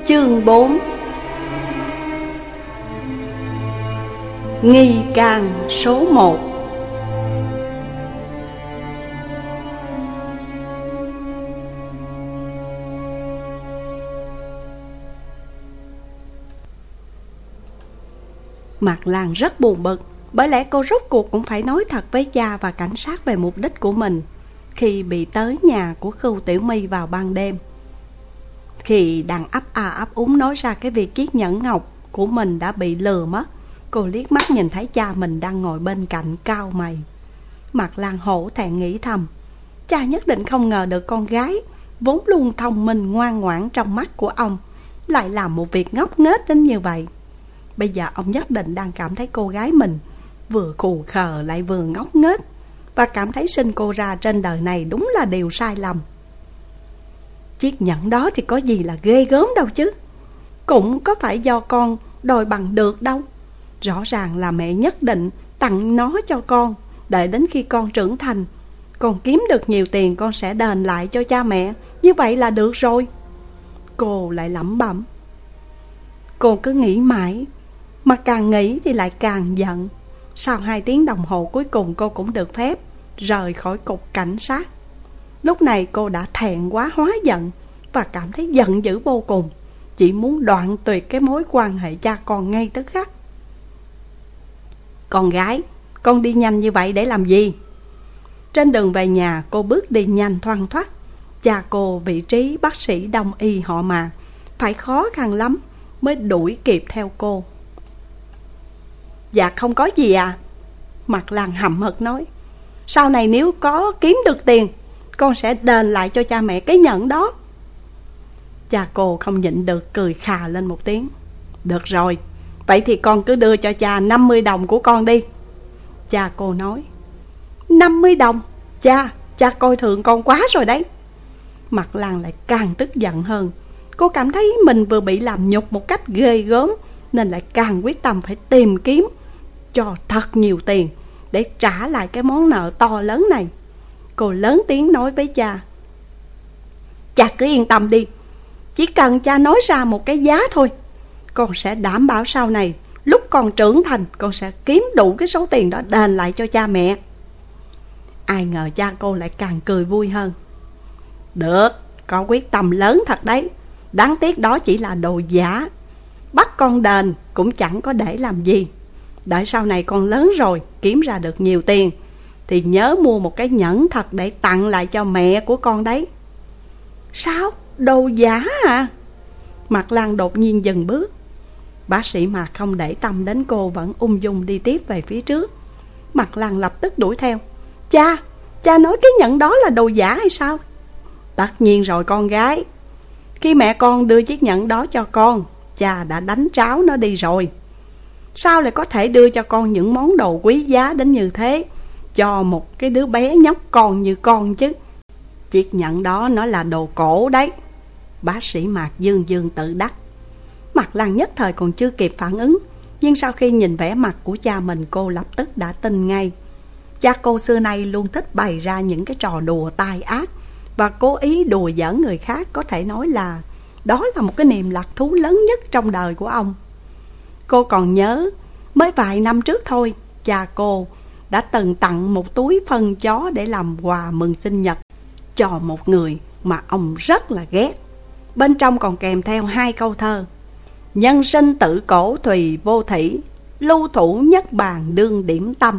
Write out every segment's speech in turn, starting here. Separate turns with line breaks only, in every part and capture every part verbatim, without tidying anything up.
Chương bốn. Nghi can số một. Mạc Lan rất buồn bực, bởi lẽ cô rốt cuộc cũng phải nói thật với cha và cảnh sát về mục đích của mình khi bị tới nhà của Khưu Tiểu My vào ban đêm. Khi đang ấp a ấp úng nói ra cái việc chiếc nhẫn ngọc của mình đã bị lừa mất, cô liếc mắt nhìn thấy cha mình đang ngồi bên cạnh cau mày. Mạc Lan hổ thẹn nghĩ thầm, cha nhất định không ngờ được con gái vốn luôn thông minh ngoan ngoãn trong mắt của ông lại làm một việc ngốc nghếch đến như vậy. Bây giờ ông nhất định đang cảm thấy cô gái mình vừa khù khờ lại vừa ngốc nghếch, và cảm thấy sinh cô ra trên đời này đúng là điều sai lầm. Chiếc nhẫn đó thì có gì là ghê gớm đâu chứ, cũng có phải do con đòi bằng được đâu. Rõ ràng là mẹ nhất định tặng nó cho con, đợi đến khi con trưởng thành, con kiếm được nhiều tiền, con sẽ đền lại cho cha mẹ, như vậy là được rồi. Cô lại lẩm bẩm. Cô cứ nghĩ mãi, mà càng nghĩ thì lại càng giận. Sau hai tiếng đồng hồ cuối cùng cô cũng được phép rời khỏi cục cảnh sát. Lúc này cô đã thẹn quá hóa giận và cảm thấy giận dữ vô cùng, chỉ muốn đoạn tuyệt cái mối quan hệ cha con ngay tức khắc. Con gái, con đi nhanh như vậy để làm gì? Trên đường về nhà, cô bước đi nhanh thoăn thoắt. Cha cô, vị trí bác sĩ đông y họ Mạc, phải khó khăn lắm mới đuổi kịp theo cô. Dạ không có gì à? Mạc Lan hậm hực nói. Sau này nếu có kiếm được tiền, con sẽ đền lại cho cha mẹ cái nhẫn đó. Cha cô không nhịn được cười khà lên một tiếng. Được rồi, vậy thì con cứ đưa cho cha năm mươi đồng của con đi. Cha cô nói. Năm mươi đồng? Cha, cha coi thường con quá rồi đấy. Mạc Lan lại càng tức giận hơn. Cô cảm thấy mình vừa bị làm nhục một cách ghê gớm, nên lại càng quyết tâm phải tìm kiếm cho thật nhiều tiền để trả lại cái món nợ to lớn này. Cô lớn tiếng nói với cha. Cha cứ yên tâm đi, chỉ cần cha nói ra một cái giá thôi, con sẽ đảm bảo sau này lúc con trưởng thành, con sẽ kiếm đủ cái số tiền đó đền lại cho cha mẹ. Ai ngờ cha cô lại càng cười vui hơn. Được, con quyết tâm lớn thật đấy. Đáng tiếc đó chỉ là đồ giả, bắt con đền cũng chẳng có để làm gì. Đợi sau này con lớn rồi, kiếm ra được nhiều tiền, thì nhớ mua một cái nhẫn thật để tặng lại cho mẹ của con đấy. Sao? Đồ giả à? Mạc Lan đột nhiên dừng bước. Bác sĩ Mạc không để tâm đến cô, vẫn ung dung đi tiếp về phía trước. Mạc Lan lập tức đuổi theo. Cha, cha nói cái nhẫn đó là đồ giả hay sao? Tất nhiên rồi con gái. Khi mẹ con đưa chiếc nhẫn đó cho con, cha đã đánh tráo nó đi rồi. Sao lại có thể đưa cho con những món đồ quý giá đến như thế, cho một cái đứa bé nhóc con như con chứ? Chiếc nhẫn đó nó là đồ cổ đấy. Bác sĩ Mạc dương dương tự đắc. Mạc Lan nhất thời còn chưa kịp phản ứng, nhưng sau khi nhìn vẻ mặt của cha mình, cô lập tức đã tin ngay. Cha cô xưa nay luôn thích bày ra những cái trò đùa tai ác và cố ý đùa giỡn người khác. Có thể nói là đó là một cái niềm lạc thú lớn nhất trong đời của ông. Cô còn nhớ, mới vài năm trước thôi, cha cô đã từng tặng một túi phân chó để làm quà mừng sinh nhật cho một người mà ông rất là ghét. Bên trong còn kèm theo hai câu thơ. Nhân sinh tự cổ thùy vô thỉ, lưu thủ nhất bàn đương điểm tâm.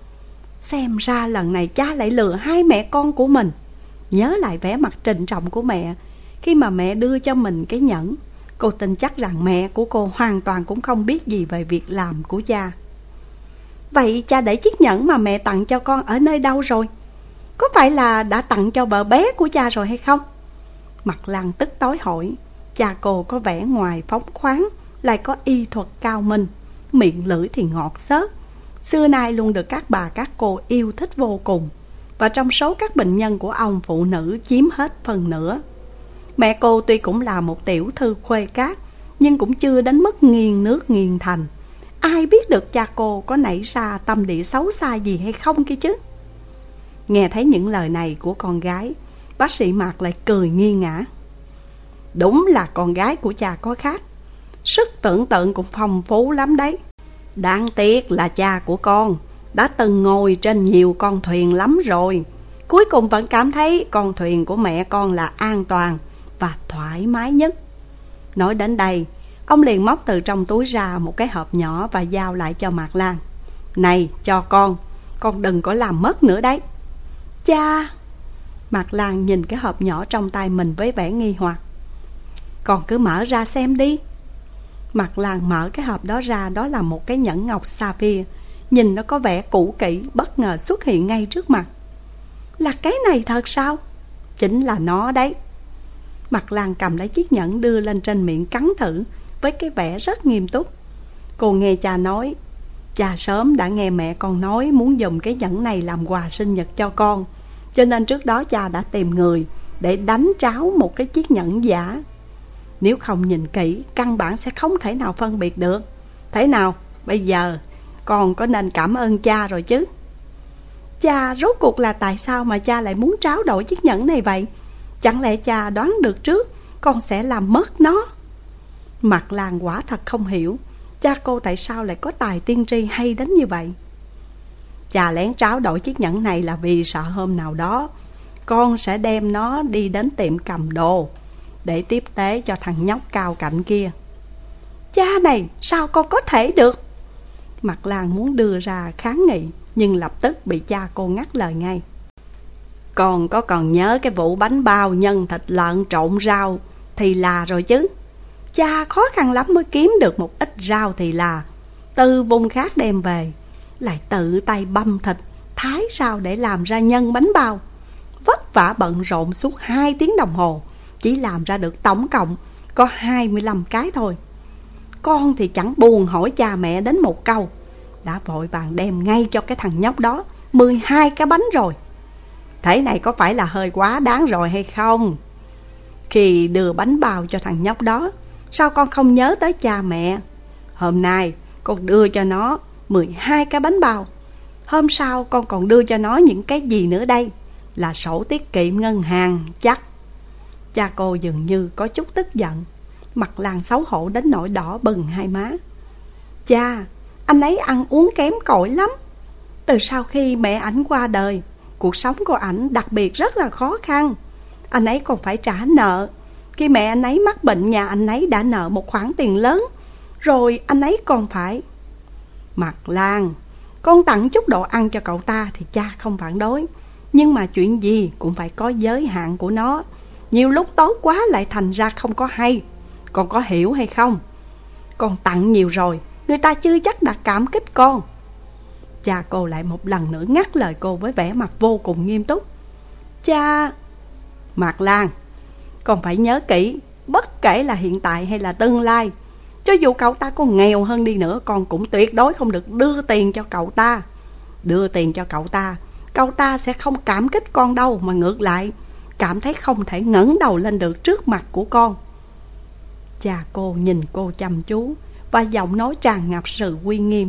Xem ra lần này cha lại lừa hai mẹ con của mình. Nhớ lại vẻ mặt trịnh trọng của mẹ khi mà mẹ đưa cho mình cái nhẫn, cô tin chắc rằng mẹ của cô hoàn toàn cũng không biết gì về việc làm của cha. Vậy cha để chiếc nhẫn mà mẹ tặng cho con ở nơi đâu rồi? Có phải là đã tặng cho vợ bé của cha rồi hay không? Mạc Lan tức tối hỏi. Cha cô có vẻ ngoài phóng khoáng, lại có y thuật cao minh, miệng lưỡi thì ngọt xớt, xưa nay luôn được các bà các cô yêu thích vô cùng. Và trong số các bệnh nhân của ông, phụ nữ chiếm hết phần nửa. Mẹ cô tuy cũng là một tiểu thư khuê cát, nhưng cũng chưa đến mức nghiêng nước nghiêng thành. Ai biết được cha cô có nảy ra tâm địa xấu xa gì hay không kia chứ? Nghe thấy những lời này của con gái, bác sĩ Mạc lại cười nghiêng ngã. Đúng là con gái của cha có khác, sức tưởng tượng cũng phong phú lắm đấy. Đáng tiếc là cha của con đã từng ngồi trên nhiều con thuyền lắm rồi, cuối cùng vẫn cảm thấy con thuyền của mẹ con là an toàn và thoải mái nhất. Nói đến đây, ông liền móc từ trong túi ra một cái hộp nhỏ và giao lại cho Mạc Lan. Này, cho con, con đừng có làm mất nữa đấy. Cha! Mạc Lan nhìn cái hộp nhỏ trong tay mình với vẻ nghi hoặc. Con cứ mở ra xem đi. Mạc Lan mở cái hộp đó ra, đó là một cái nhẫn ngọc sapphire. Nhìn nó có vẻ cũ kỹ, bất ngờ xuất hiện ngay trước mặt. Là cái này thật sao? Chính là nó đấy. Mạc Lan cầm lấy chiếc nhẫn đưa lên trên miệng cắn thử với cái vẻ rất nghiêm túc. Cô nghe cha nói, cha sớm đã nghe mẹ con nói muốn dùng cái nhẫn này làm quà sinh nhật cho con, cho nên trước đó cha đã tìm người để đánh tráo một cái chiếc nhẫn giả. Nếu không nhìn kỹ, căn bản sẽ không thể nào phân biệt được. Thế nào, bây giờ con có nên cảm ơn cha rồi chứ? Cha, rốt cuộc là tại sao mà cha lại muốn tráo đổi chiếc nhẫn này vậy? Chẳng lẽ cha đoán được trước con sẽ làm mất nó? Mạc Lan quả thật không hiểu cha cô tại sao lại có tài tiên tri hay đến như vậy. Cha lén tráo đổi chiếc nhẫn này là vì sợ hôm nào đó con sẽ đem nó đi đến tiệm cầm đồ để tiếp tế cho thằng nhóc cao cạnh kia. Cha này, sao con có thể được? Mạc Lan muốn đưa ra kháng nghị, nhưng lập tức bị cha cô ngắt lời ngay. Con có còn nhớ cái vụ bánh bao nhân thịt lợn trộn rau thì là rồi chứ? Cha khó khăn lắm mới kiếm được một ít rau thì là từ vùng khác đem về, lại tự tay băm thịt, thái rau để làm ra nhân bánh bao. Vất vả bận rộn suốt hai tiếng đồng hồ, chỉ làm ra được tổng cộng có hai mươi lăm cái thôi. Con thì chẳng buồn hỏi cha mẹ đến một câu, đã vội vàng đem ngay cho cái thằng nhóc đó mười hai cái bánh rồi. Thế này có phải là hơi quá đáng rồi hay không? Khi đưa bánh bao cho thằng nhóc đó, sao con không nhớ tới cha mẹ? Hôm nay con đưa cho nó mười hai cái bánh bao, hôm sau con còn đưa cho nó những cái gì nữa đây? Là sổ tiết kiệm ngân hàng chắc. Cha cô dường như có chút tức giận, Mạc Lan xấu hổ đến nỗi đỏ bừng hai má. Cha, anh ấy ăn uống kém cỏi lắm. Từ sau khi mẹ ảnh qua đời, cuộc sống của ảnh đặc biệt rất là khó khăn. Anh ấy còn phải trả nợ. Khi mẹ anh ấy mắc bệnh, nhà anh ấy đã nợ một khoản tiền lớn, rồi anh ấy còn phải... Mạc Lan, con tặng chút đồ ăn cho cậu ta thì cha không phản đối, nhưng mà chuyện gì cũng phải có giới hạn của nó. Nhiều lúc tốt quá lại thành ra không có hay. Con có hiểu hay không? Con tặng nhiều rồi, người ta chưa chắc đã cảm kích con. Cha cô lại một lần nữa ngắt lời cô với vẻ mặt vô cùng nghiêm túc. Cha... Mạc Lan, con phải nhớ kỹ, bất kể là hiện tại hay là tương lai, cho dù cậu ta có nghèo hơn đi nữa, con cũng tuyệt đối không được đưa tiền cho cậu ta. Đưa tiền cho cậu ta, cậu ta sẽ không cảm kích con đâu, mà ngược lại cảm thấy không thể ngẩng đầu lên được trước mặt của con. Cha cô nhìn cô chăm chú và giọng nói tràn ngập sự uy nghiêm.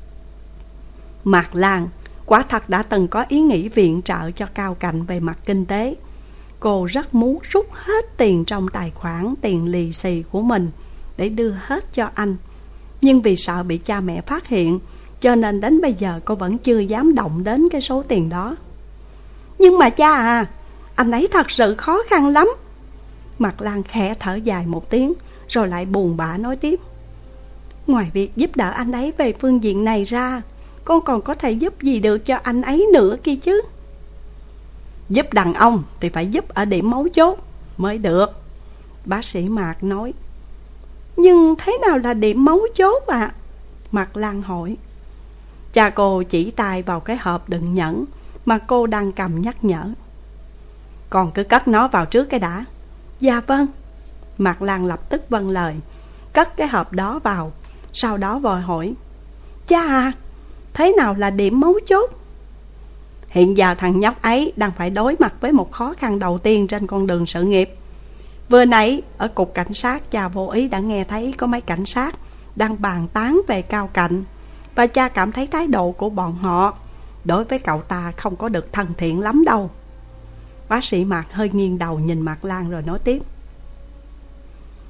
Mạc Lan quả thật đã từng có ý nghĩ viện trợ cho Cao Cạnh về mặt kinh tế. Cô rất muốn rút hết tiền trong tài khoản tiền lì xì của mình để đưa hết cho anh, nhưng vì sợ bị cha mẹ phát hiện, cho nên đến bây giờ cô vẫn chưa dám động đến cái số tiền đó. Nhưng mà cha à, anh ấy thật sự khó khăn lắm. Mạc Lan khẽ thở dài một tiếng, rồi lại buồn bã nói tiếp. Ngoài việc giúp đỡ anh ấy về phương diện này ra, con còn có thể giúp gì được cho anh ấy nữa kia chứ? Giúp đàn ông thì phải giúp ở điểm mấu chốt mới được, bác sĩ Mạc nói. Nhưng thế nào là điểm mấu chốt ạ? À? Mạc Lan hỏi. Cha cô chỉ tay vào cái hộp đựng nhẫn mà cô đang cầm nhắc nhở. Con cứ cất nó vào trước cái đã. Dạ vâng. Mạc Lan lập tức vâng lời, cất cái hộp đó vào. Sau đó vội hỏi. Cha à, thế nào là điểm mấu chốt? Hiện giờ thằng nhóc ấy đang phải đối mặt với một khó khăn đầu tiên trên con đường sự nghiệp. Vừa nãy ở cục cảnh sát, cha vô ý đã nghe thấy có mấy cảnh sát đang bàn tán về Cao Cạnh, và cha cảm thấy thái độ của bọn họ đối với cậu ta không có được thân thiện lắm đâu. Bác sĩ Mạc hơi nghiêng đầu nhìn Mạc Lan rồi nói tiếp.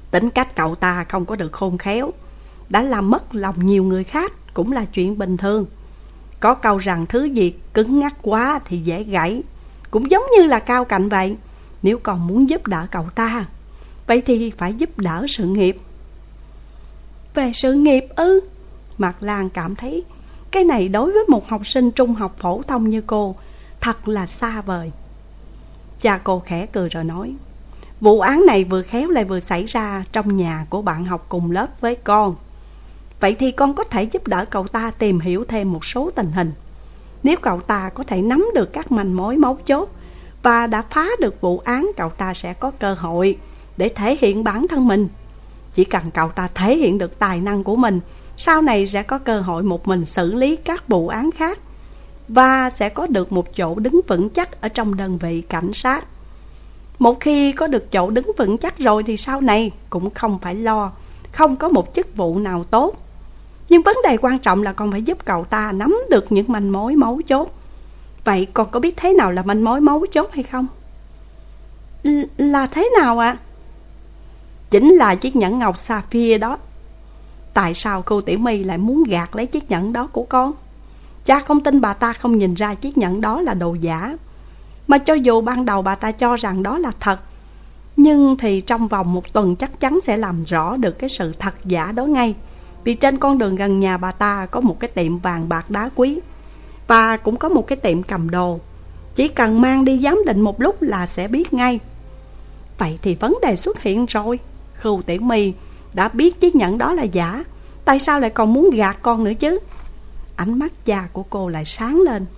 Tính cách cậu ta không có được khôn khéo, đã làm mất lòng nhiều người khác cũng là chuyện bình thường. Có câu rằng thứ gì cứng ngắc quá thì dễ gãy, cũng giống như là cao cạnh vậy. Nếu còn muốn giúp đỡ cậu ta, vậy thì phải giúp đỡ sự nghiệp. Về sự nghiệp ư? Mạc Lan cảm thấy cái này đối với một học sinh trung học phổ thông như cô thật là xa vời. Cha cô khẽ cười rồi nói, vụ án này vừa khéo lại vừa xảy ra trong nhà của bạn học cùng lớp với con. Vậy thì con có thể giúp đỡ cậu ta tìm hiểu thêm một số tình hình. Nếu cậu ta có thể nắm được các manh mối mấu chốt và đã phá được vụ án, cậu ta sẽ có cơ hội để thể hiện bản thân mình. Chỉ cần cậu ta thể hiện được tài năng của mình, sau này sẽ có cơ hội một mình xử lý các vụ án khác, và sẽ có được một chỗ đứng vững chắc ở trong đơn vị cảnh sát. Một khi có được chỗ đứng vững chắc rồi thì sau này cũng không phải lo không có một chức vụ nào tốt. Nhưng vấn đề quan trọng là con phải giúp cậu ta nắm được những manh mối mấu chốt. Vậy con có biết thế nào là manh mối mấu chốt hay không? L- là thế nào ạ? À? Chính là chiếc nhẫn ngọc sapphire đó. Tại sao cô Tiểu My lại muốn gạt lấy chiếc nhẫn đó của con? Cha không tin bà ta không nhìn ra chiếc nhẫn đó là đồ giả. Mà cho dù ban đầu bà ta cho rằng đó là thật, nhưng thì trong vòng một tuần chắc chắn sẽ làm rõ được cái sự thật giả đó ngay. Vì trên con đường gần nhà bà ta có một cái tiệm vàng bạc đá quý, và cũng có một cái tiệm cầm đồ. Chỉ cần mang đi giám định một lúc là sẽ biết ngay. Vậy thì vấn đề xuất hiện rồi. Khưu Tiểu My đã biết chiếc nhẫn đó là giả, tại sao lại còn muốn gạt con nữa chứ? Ánh mắt cha của cô lại sáng lên.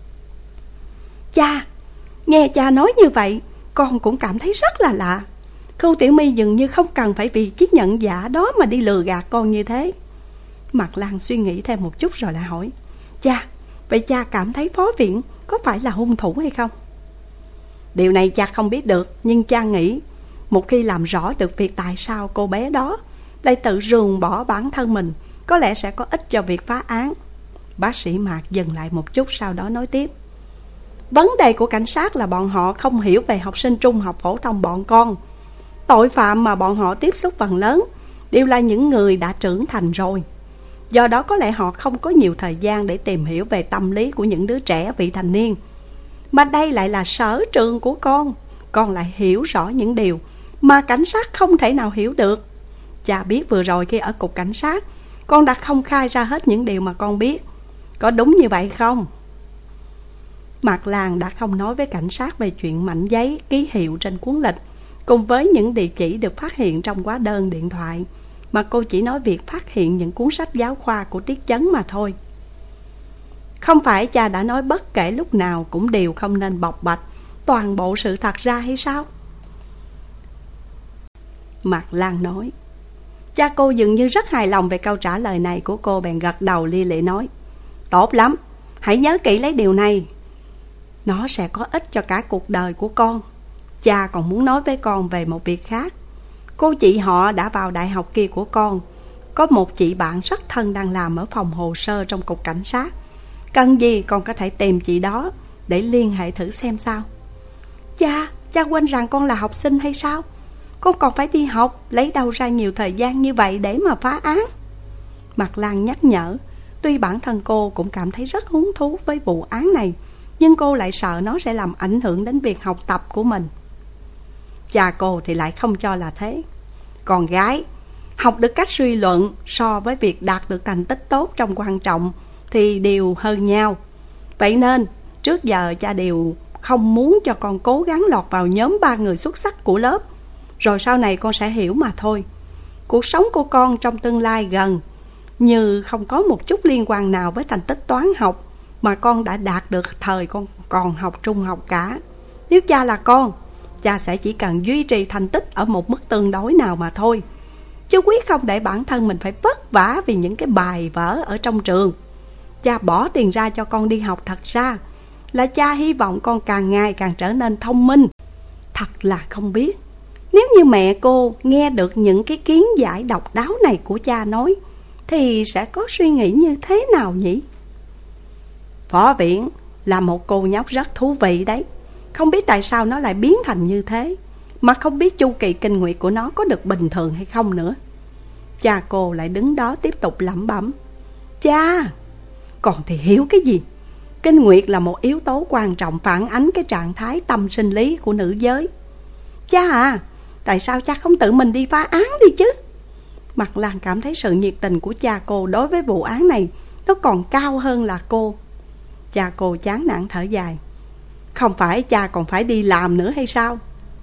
Cha, nghe cha nói như vậy, con cũng cảm thấy rất là lạ. Khưu Tiểu My dường như không cần phải vì chiếc nhẫn giả đó mà đi lừa gạt con như thế. Mạc Lan suy nghĩ thêm một chút rồi lại hỏi, cha, vậy cha cảm thấy Phó Viễn có phải là hung thủ hay không? Điều này cha không biết được, nhưng cha nghĩ một khi làm rõ được việc tại sao cô bé đó lại tự ruồng bỏ bản thân mình, có lẽ sẽ có ích cho việc phá án. Bác sĩ Mạc dừng lại một chút, sau đó nói tiếp. Vấn đề của cảnh sát là bọn họ không hiểu về học sinh trung học phổ thông bọn con. Tội phạm mà bọn họ tiếp xúc phần lớn đều là những người đã trưởng thành rồi. Do đó có lẽ họ không có nhiều thời gian để tìm hiểu về tâm lý của những đứa trẻ vị thành niên. Mà đây lại là sở trường của con. Con lại hiểu rõ những điều mà cảnh sát không thể nào hiểu được. Cha biết vừa rồi khi ở cục cảnh sát, con đã không khai ra hết những điều mà con biết. Có đúng như vậy không? Mạc Lan đã không nói với cảnh sát về chuyện mảnh giấy ký hiệu trên cuốn lịch cùng với những địa chỉ được phát hiện trong hóa đơn điện thoại, mà cô chỉ nói việc phát hiện những cuốn sách giáo khoa của Tiết Chấn mà thôi. Không phải cha đã nói bất kể lúc nào cũng đều không nên bộc bạch toàn bộ sự thật ra hay sao? Mạc Lan nói. Cha cô dường như rất hài lòng về câu trả lời này của cô, bèn gật đầu li lị nói, tốt lắm, hãy nhớ kỹ lấy điều này. Nó sẽ có ích cho cả cuộc đời của con. Cha còn muốn nói với con về một việc khác. Cô chị họ đã vào đại học kia của con, có một chị bạn rất thân đang làm ở phòng hồ sơ trong cục cảnh sát. Cần gì con có thể tìm chị đó để liên hệ thử xem sao. Cha, cha quên rằng con là học sinh hay sao? Con còn phải đi học, lấy đâu ra nhiều thời gian như vậy để mà phá án? Mạc Lan nhắc nhở. Tuy bản thân cô cũng cảm thấy rất hứng thú với vụ án này, nhưng cô lại sợ nó sẽ làm ảnh hưởng đến việc học tập của mình. Cha cô thì lại không cho là thế. Con gái, học được cách suy luận so với việc đạt được thành tích tốt trong quan trọng thì đều hơn nhau. Vậy nên trước giờ cha đều không muốn cho con cố gắng lọt vào nhóm ba người xuất sắc của lớp. Rồi sau này con sẽ hiểu mà thôi. Cuộc sống của con trong tương lai gần như không có một chút liên quan nào với thành tích toán học mà con đã đạt được thời con còn học trung học cả. Nếu cha là con, cha sẽ chỉ cần duy trì thành tích ở một mức tương đối nào mà thôi, chứ quyết không để bản thân mình phải vất vả vì những cái bài vở ở trong trường. Cha bỏ tiền ra cho con đi học thật ra là cha hy vọng con càng ngày càng trở nên thông minh. Thật là không biết, nếu như mẹ cô nghe được những cái kiến giải độc đáo này của cha nói thì sẽ có suy nghĩ như thế nào nhỉ? Phó Viễn là một cô nhóc rất thú vị đấy. Không biết tại sao nó lại biến thành như thế. mà không biết chu kỳ kinh nguyệt của nó có được bình thường hay không nữa. Cha cô lại đứng đó tiếp tục lẩm bẩm: Cha, còn thì hiểu cái gì? Kinh nguyệt là một yếu tố quan trọng phản ánh cái trạng thái tâm sinh lý của nữ giới. Cha à, tại sao cha không tự mình đi phá án đi chứ? Mặt Lan cảm thấy sự nhiệt tình của cha cô đối với vụ án này nó còn cao hơn là cô. Cha cô chán nản thở dài: Không phải cha còn phải đi làm nữa hay sao?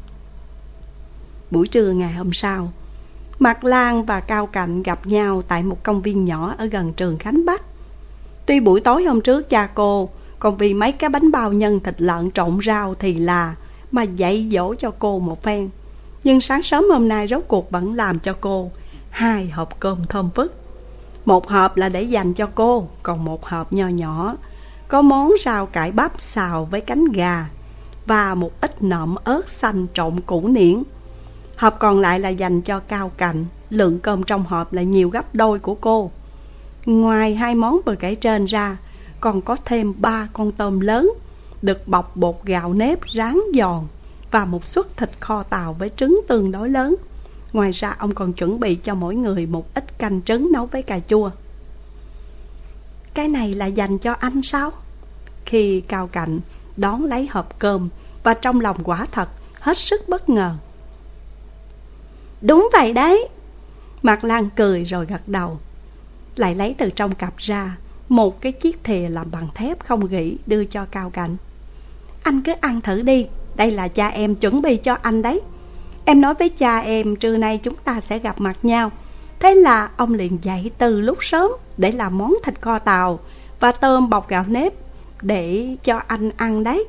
Buổi trưa ngày hôm sau, Mặt Lan và Cao Cạnh gặp nhau tại một công viên nhỏ ở gần trường Khánh Bắc. Tuy buổi tối hôm trước cha cô còn vì mấy cái bánh bao nhân thịt lợn trộn rau thì là mà dạy dỗ cho cô một phen, nhưng sáng sớm hôm nay rốt cuộc vẫn làm cho cô hai hộp cơm thơm phức. Một hộp là để dành cho cô, còn một hộp nho nhỏ có món rau cải bắp xào với cánh gà và một ít nộm ớt xanh trộn củ niễn. Hộp còn lại là dành cho Cao Cạnh. Lượng cơm trong hộp là nhiều gấp đôi của cô. Ngoài hai món vừa kể trên ra, còn có thêm ba con tôm lớn được bọc bột gạo nếp rán giòn và một suất thịt kho tàu với trứng tương đối lớn. Ngoài ra ông còn chuẩn bị cho mỗi người một ít canh trứng nấu với cà chua. Cái này là dành cho anh sao? Khi Cao Cạnh đón lấy hộp cơm, và trong lòng quả thật hết sức bất ngờ. Đúng vậy đấy. Mặt Lan cười rồi gật đầu, lại lấy từ trong cặp ra một cái chiếc thìa làm bằng thép không gỉ đưa cho Cao Cạnh. Anh cứ ăn thử đi, đây là cha em chuẩn bị cho anh đấy. Em nói với cha em trưa nay chúng ta sẽ gặp mặt nhau. Thế là ông liền dậy từ lúc sớm để làm món thịt kho tàu và tôm bọc gạo nếp để cho anh ăn đấy.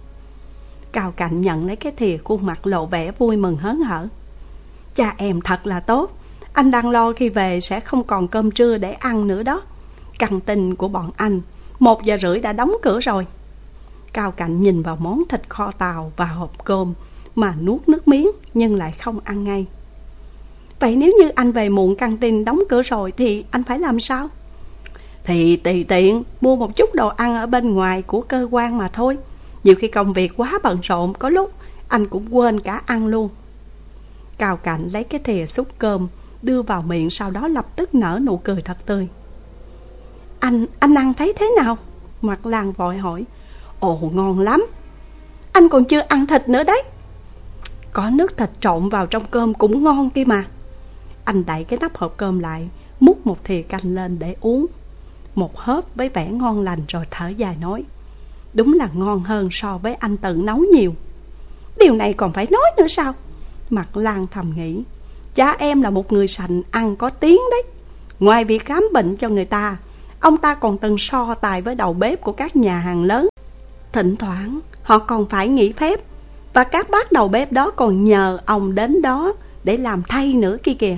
Cao Cạnh nhận lấy cái thìa, khuôn mặt lộ vẻ vui mừng hớn hở. Cha em thật là tốt. Anh đang lo khi về sẽ không còn cơm trưa để ăn nữa đó. Căng tin của bọn anh một giờ rưỡi đã đóng cửa rồi. Cao Cạnh nhìn vào món thịt kho tàu và hộp cơm mà nuốt nước miếng, nhưng lại không ăn ngay. Vậy nếu như anh về muộn, căng tin đóng cửa rồi thì anh phải làm sao? Thì tùy tiện mua một chút đồ ăn ở bên ngoài của cơ quan mà thôi. Nhiều khi công việc quá bận rộn, có lúc anh cũng quên cả ăn luôn. Cao Cạnh lấy cái thìa xúc cơm đưa vào miệng, sau đó lập tức nở nụ cười thật tươi. Anh, anh ăn thấy thế nào? Mặt Lan vội hỏi. Ồ, ngon lắm. Anh còn chưa ăn thịt nữa đấy. Có nước thịt trộn vào trong cơm cũng ngon kia mà. Anh đậy cái nắp hộp cơm lại, múc một thìa canh lên để uống một hớp với vẻ ngon lành, rồi thở dài nói: Đúng là ngon hơn so với anh tự nấu nhiều. Điều này còn phải nói nữa sao? Mặt Lan thầm nghĩ, cha em là một người sành ăn có tiếng đấy. Ngoài việc khám bệnh cho người ta, ông ta còn từng so tài với đầu bếp của các nhà hàng lớn. Thỉnh thoảng họ còn phải nghỉ phép, và các bác đầu bếp đó còn nhờ ông đến đó để làm thay nữa kia kìa.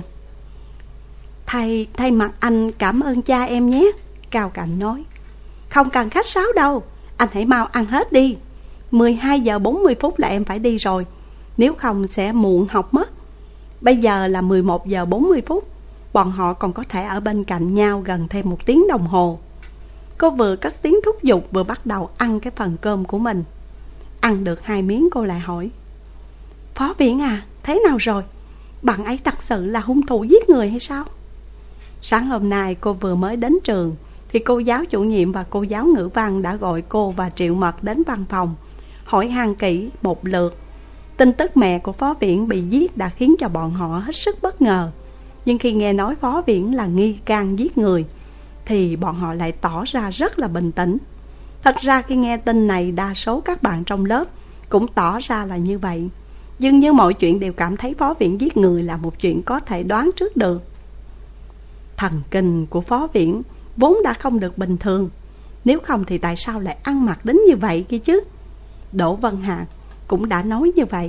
Thay, thay mặt anh cảm ơn cha em nhé, Cao Cạnh nói. Không cần khách sáo đâu, anh hãy mau ăn hết đi. mười hai giờ bốn mươi phút là em phải đi rồi, nếu không sẽ muộn học mất. Bây giờ là mười một giờ bốn mươi phút, bọn họ còn có thể ở bên cạnh nhau gần thêm một tiếng đồng hồ. Cô vừa cất tiếng thúc giục vừa bắt đầu ăn cái phần cơm của mình. Ăn được hai miếng cô lại hỏi: Phó Viễn à, thế nào rồi? Bạn ấy thật sự là hung thủ giết người hay sao? Sáng hôm nay cô vừa mới đến trường thì cô giáo chủ nhiệm và cô giáo ngữ văn đã gọi cô và Triệu Mật đến văn phòng, hỏi han kỹ một lượt. Tin tức mẹ của Phó Viễn bị giết đã khiến cho bọn họ hết sức bất ngờ. Nhưng khi nghe nói Phó Viễn là nghi can giết người thì bọn họ lại tỏ ra rất là bình tĩnh. Thật ra khi nghe tin này, đa số các bạn trong lớp cũng tỏ ra là như vậy. Dường như mọi chuyện đều cảm thấy Phó Viễn giết người là một chuyện có thể đoán trước được. Thần kinh của Phó Viễn vốn đã không được bình thường, nếu không thì tại sao lại ăn mặc đến như vậy kia chứ? Đỗ Văn Hạc cũng đã nói như vậy.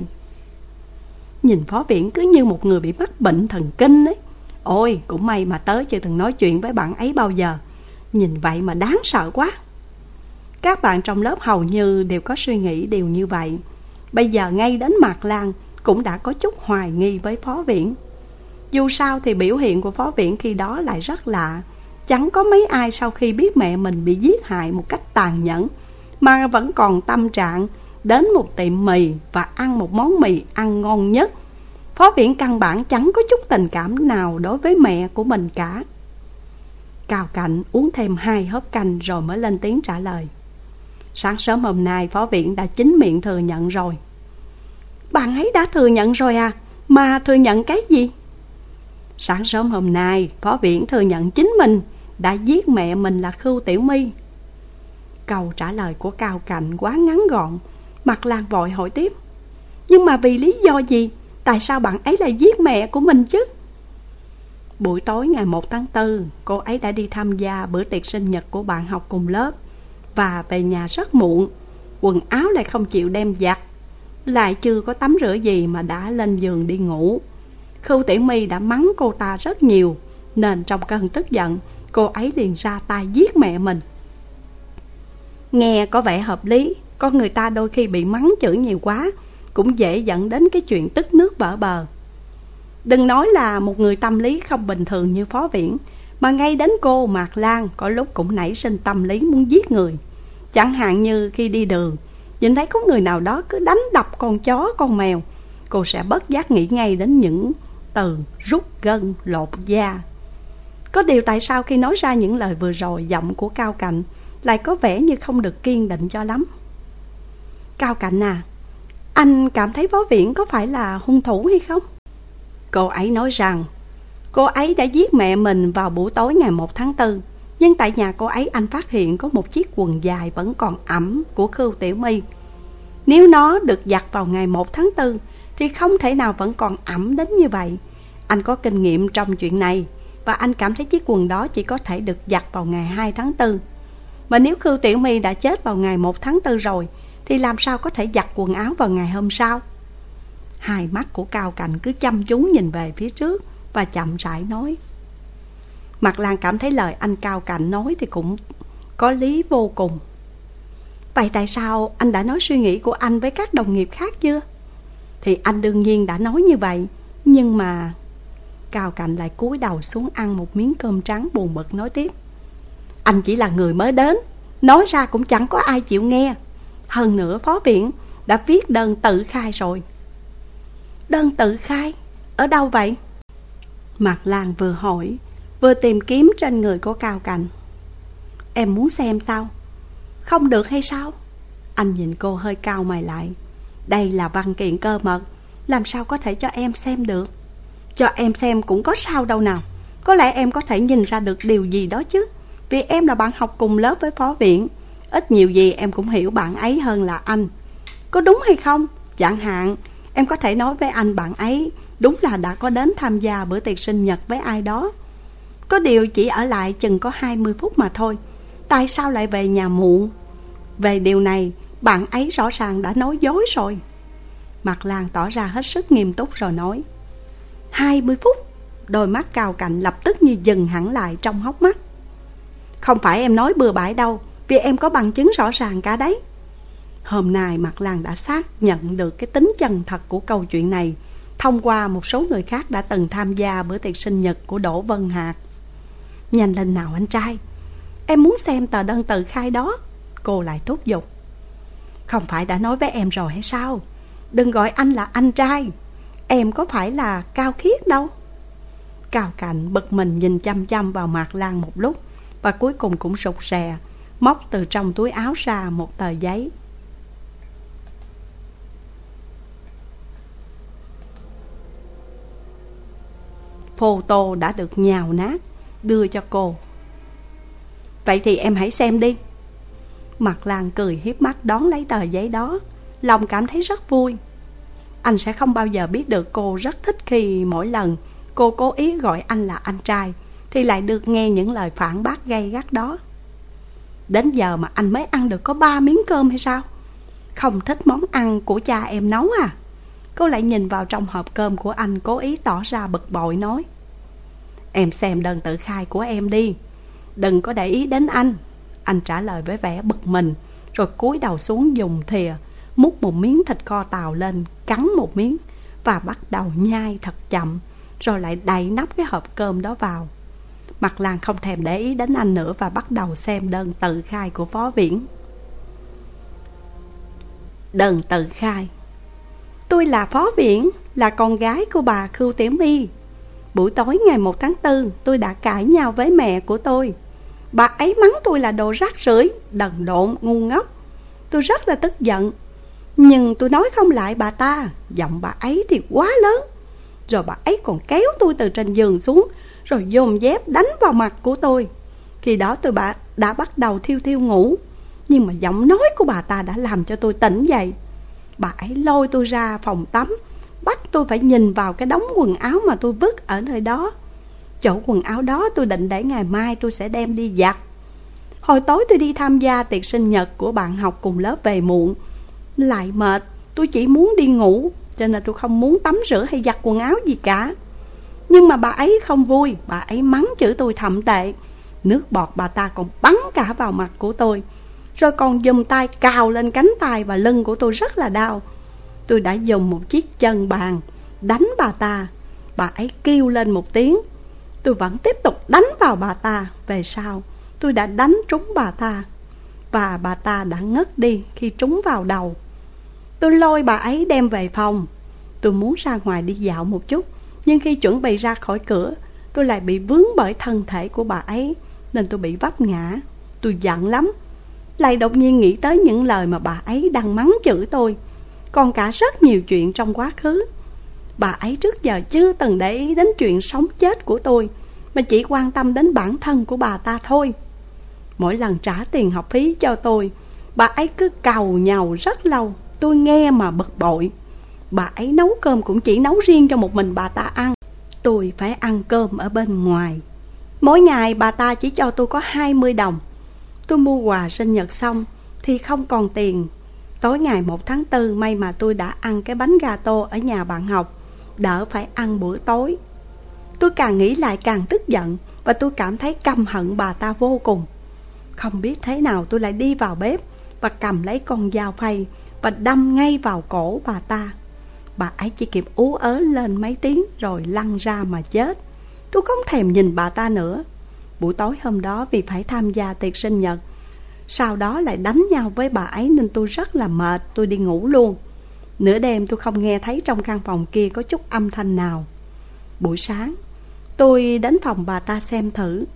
Nhìn Phó Viễn cứ như một người bị mắc bệnh thần kinh ấy. Ôi, cũng may mà tớ chưa từng nói chuyện với bạn ấy bao giờ. Nhìn vậy mà đáng sợ quá. Các bạn trong lớp hầu như đều có suy nghĩ điều như vậy. Bây giờ ngay đến Mạc Lan cũng đã có chút hoài nghi với Phó Viễn. Dù sao thì biểu hiện của Phó Viễn khi đó lại rất lạ. Chẳng có mấy ai sau khi biết mẹ mình bị giết hại một cách tàn nhẫn mà vẫn còn tâm trạng đến một tiệm mì và ăn một món mì ăn ngon nhất. Phó Viễn căn bản chẳng có chút tình cảm nào đối với mẹ của mình cả. Cao Cảnh uống thêm hai hớp canh rồi mới lên tiếng trả lời. Sáng sớm hôm nay Phó Viễn đã chính miệng thừa nhận rồi. Bạn ấy đã thừa nhận rồi à? Mà thừa nhận cái gì? Sáng sớm hôm nay Phó Viễn thừa nhận chính mình đã giết mẹ mình là Khưu Tiểu My. Câu trả lời của Cao Cảnh quá ngắn gọn. Mặt Lan vội hỏi tiếp. Nhưng mà vì lý do gì? Tại sao bạn ấy lại giết mẹ của mình chứ? Buổi tối ngày một tháng tư, cô ấy đã đi tham gia bữa tiệc sinh nhật của bạn học cùng lớp và về nhà rất muộn. Quần áo lại không chịu đem giặt, lại chưa có tắm rửa gì mà đã lên giường đi ngủ. Khưu Tiểu My đã mắng cô ta rất nhiều, nên trong cơn tức giận, cô ấy liền ra tay giết mẹ mình. Nghe có vẻ hợp lý, con người ta đôi khi bị mắng chửi nhiều quá cũng dễ dẫn đến cái chuyện tức nước vỡ bờ. Đừng nói là một người tâm lý không bình thường như Phó Viễn, mà ngay đến cô Mạc Lan có lúc cũng nảy sinh tâm lý muốn giết người. Chẳng hạn như khi đi đường, nhìn thấy có người nào đó cứ đánh đập con chó con mèo, cô sẽ bất giác nghĩ ngay đến những từ rút gân lột da. Có điều tại sao khi nói ra những lời vừa rồi, giọng của Cao Cảnh lại có vẻ như không được kiên định cho lắm. Cao Cảnh à, anh cảm thấy Phó Viễn có phải là hung thủ hay không? Cô ấy nói rằng cô ấy đã giết mẹ mình vào buổi tối ngày một tháng tư. Nhưng tại nhà cô ấy anh phát hiện có một chiếc quần dài vẫn còn ẩm của Khưu Tiểu My. Nếu nó được giặt vào ngày một tháng tư thì không thể nào vẫn còn ẩm đến như vậy. Anh có kinh nghiệm trong chuyện này, và anh cảm thấy chiếc quần đó chỉ có thể được giặt vào ngày hai tháng tư. Mà nếu Khưu Tiểu My đã chết vào ngày một tháng tư rồi thì làm sao có thể giặt quần áo vào ngày hôm sau? Hai mắt của Cao Cảnh cứ chăm chú nhìn về phía trước và chậm rãi nói. Mạc Lan cảm thấy lời anh Cao Cảnh nói thì cũng có lý vô cùng. Vậy tại sao anh đã nói suy nghĩ của anh với các đồng nghiệp khác chưa? Thì anh đương nhiên đã nói như vậy, nhưng mà... Cao Cảnh lại cúi đầu xuống ăn một miếng cơm trắng buồn bực nói tiếp. Anh chỉ là người mới đến, nói ra cũng chẳng có ai chịu nghe. Hơn nữa Phó Viễn đã viết đơn tự khai rồi. Đơn tự khai? Ở đâu vậy? Mạc Lan vừa hỏi vừa tìm kiếm trên người của Cao Cảnh. Em muốn xem sao? Không được hay sao? Anh nhìn cô hơi cau mày lại. Đây là văn kiện cơ mật, làm sao có thể cho em xem được? Cho em xem cũng có sao đâu nào. Có lẽ em có thể nhìn ra được điều gì đó chứ, vì em là bạn học cùng lớp với Phó Viễn. Ít nhiều gì em cũng hiểu bạn ấy hơn là anh, có đúng hay không? Chẳng hạn em có thể nói với anh bạn ấy đúng là đã có đến tham gia bữa tiệc sinh nhật với ai đó. Có điều chỉ ở lại chừng có hai mươi phút mà thôi. Tại sao lại về nhà muộn? Về điều này bạn ấy rõ ràng đã nói dối rồi. Mạc Lan tỏ ra hết sức nghiêm túc rồi nói. Hai mươi phút? Đôi mắt Cao Cảnh lập tức như dừng hẳn lại trong hốc mắt. Không phải em nói bừa bãi đâu, vì em có bằng chứng rõ ràng cả đấy. Hôm nay Mạc Lan đã xác nhận được cái tính chân thật của câu chuyện này thông qua một số người khác đã từng tham gia bữa tiệc sinh nhật của Đỗ Vân Hạc. Nhanh lên nào anh trai, em muốn xem tờ đơn tự khai đó. Cô lại thúc giục. Không phải đã nói với em rồi hay sao? Đừng gọi anh là anh trai, em có phải là Cao Khiết đâu. Cao Cảnh bực mình nhìn chăm chăm vào Mạc Lan một lúc, và cuối cùng cũng rụt rè móc từ trong túi áo ra một tờ giấy. Photo đã được nhào nát, đưa cho cô. Vậy thì em hãy xem đi. Mạc Lan cười hiếp mắt đón lấy tờ giấy đó, lòng cảm thấy rất vui. Anh sẽ không bao giờ biết được cô rất thích khi mỗi lần cô cố ý gọi anh là anh trai thì lại được nghe những lời phản bác gay gắt đó. Đến giờ mà anh mới ăn được có ba miếng cơm hay sao? Không thích món ăn của cha em nấu à? Cô lại nhìn vào trong hộp cơm của anh, cố ý tỏ ra bực bội nói. Em xem đơn tự khai của em đi, đừng có để ý đến anh. Anh trả lời với vẻ bực mình, rồi cúi đầu xuống dùng thìa múc một miếng thịt kho tàu lên, cắn một miếng và bắt đầu nhai thật chậm, rồi lại đậy nắp cái hộp cơm đó vào. Mạc Lan không thèm để ý đến anh nữa và bắt đầu xem đơn tự khai của Phó Viễn. Đơn tự khai: tôi là Phó Viễn, là con gái của bà Khưu Tiểu My. Buổi tối ngày một tháng tư, tôi đã cãi nhau với mẹ của tôi. Bà ấy mắng tôi là đồ rác rưởi, đần độn, ngu ngốc. Tôi rất là tức giận, nhưng tôi nói không lại bà ta. Giọng bà ấy thì quá lớn. Rồi bà ấy còn kéo tôi từ trên giường xuống, rồi dồn dép đánh vào mặt của tôi. Khi đó tôi đã, đã bắt đầu thiêu thiêu ngủ, nhưng mà giọng nói của bà ta đã làm cho tôi tỉnh dậy. Bà ấy lôi tôi ra phòng tắm, bắt tôi phải nhìn vào cái đống quần áo mà tôi vứt ở nơi đó. Chỗ quần áo đó tôi định để ngày mai tôi sẽ đem đi giặt. Hồi tối tôi đi tham gia tiệc sinh nhật của bạn học cùng lớp về muộn, lại mệt, tôi chỉ muốn đi ngủ, cho nên tôi không muốn tắm rửa hay giặt quần áo gì cả. Nhưng mà bà ấy không vui, bà ấy mắng chửi tôi thậm tệ. Nước bọt bà ta còn bắn cả vào mặt của tôi, rồi còn dùng tay cào lên cánh tay và lưng của tôi rất là đau. Tôi đã dùng một chiếc chân bàn đánh bà ta. Bà ấy kêu lên một tiếng. Tôi vẫn tiếp tục đánh vào bà ta. Về sau tôi đã đánh trúng bà ta, và bà ta đã ngất đi khi trúng vào đầu. Tôi lôi bà ấy đem về phòng. Tôi muốn ra ngoài đi dạo một chút, nhưng khi chuẩn bị ra khỏi cửa, tôi lại bị vướng bởi thân thể của bà ấy, nên tôi bị vấp ngã. Tôi giận lắm, lại đột nhiên nghĩ tới những lời mà bà ấy đang mắng chửi tôi, còn cả rất nhiều chuyện trong quá khứ. Bà ấy trước giờ chưa từng để ý đến chuyện sống chết của tôi, mà chỉ quan tâm đến bản thân của bà ta thôi. Mỗi lần trả tiền học phí cho tôi, bà ấy cứ càu nhàu rất lâu. Tôi nghe mà bực bội. Bà ấy nấu cơm cũng chỉ nấu riêng cho một mình bà ta ăn. Tôi phải ăn cơm ở bên ngoài. Mỗi ngày bà ta chỉ cho tôi có hai mươi đồng. Tôi mua quà sinh nhật xong thì không còn tiền. Tối ngày một tháng tư, may mà tôi đã ăn cái bánh gato ở nhà bạn học, đỡ phải ăn bữa tối. Tôi càng nghĩ lại càng tức giận, và tôi cảm thấy căm hận bà ta vô cùng. Không biết thế nào tôi lại đi vào bếp và cầm lấy con dao phay và đâm ngay vào cổ bà ta. Bà ấy chỉ kịp ú ớ lên mấy tiếng rồi lăn ra mà chết. Tôi không thèm nhìn bà ta nữa. Buổi tối hôm đó vì phải tham gia tiệc sinh nhật, sau đó lại đánh nhau với bà ấy, nên tôi rất là mệt. Tôi đi ngủ luôn. Nửa đêm tôi không nghe thấy trong căn phòng kia có chút âm thanh nào. Buổi sáng tôi đến phòng bà ta xem thử.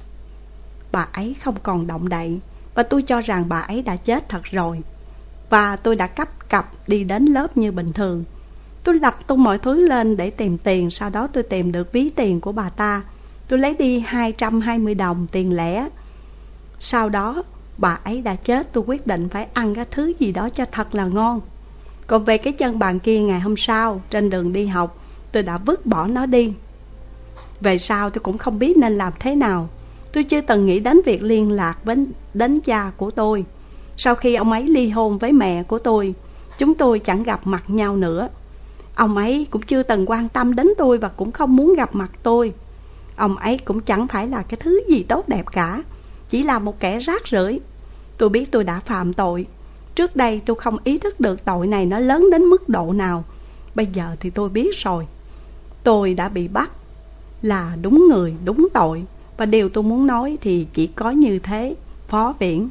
Bà ấy không còn động đậy, và tôi cho rằng bà ấy đã chết thật rồi. Và tôi đã cấp cặp đi đến lớp như bình thường. Tôi lật tung mọi thứ lên để tìm tiền. Sau đó tôi tìm được ví tiền của bà ta. Tôi lấy đi hai trăm hai mươi đồng tiền lẻ. Sau đó bà ấy đã chết. Tôi quyết định phải ăn cái thứ gì đó cho thật là ngon. Còn về cái chân bàn kia, ngày hôm sau trên đường đi học, tôi đã vứt bỏ nó đi. Về sau tôi cũng không biết nên làm thế nào. Tôi chưa từng nghĩ đến việc liên lạc với đến cha của tôi. Sau khi ông ấy ly hôn với mẹ của tôi, chúng tôi chẳng gặp mặt nhau nữa. Ông ấy cũng chưa từng quan tâm đến tôi và cũng không muốn gặp mặt tôi. Ông ấy cũng chẳng phải là cái thứ gì tốt đẹp cả, chỉ là một kẻ rác rưởi. Tôi biết tôi đã phạm tội. Trước đây tôi không ý thức được tội này nó lớn đến mức độ nào. Bây giờ thì tôi biết rồi. Tôi đã bị bắt, là đúng người, đúng tội. Và điều tôi muốn nói thì chỉ có như thế, Phó Viễn.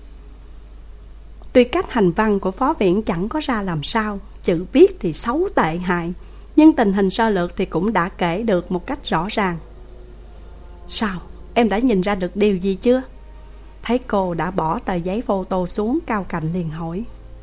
Tuy cách hành văn của Phó Viễn chẳng có ra làm sao, chữ viết thì xấu tệ hại, nhưng tình hình sơ lược thì cũng đã kể được một cách rõ ràng. Sao, em đã nhìn ra được điều gì chưa? Thấy cô đã bỏ tờ giấy photo xuống, Cao Cạnh liền hỏi.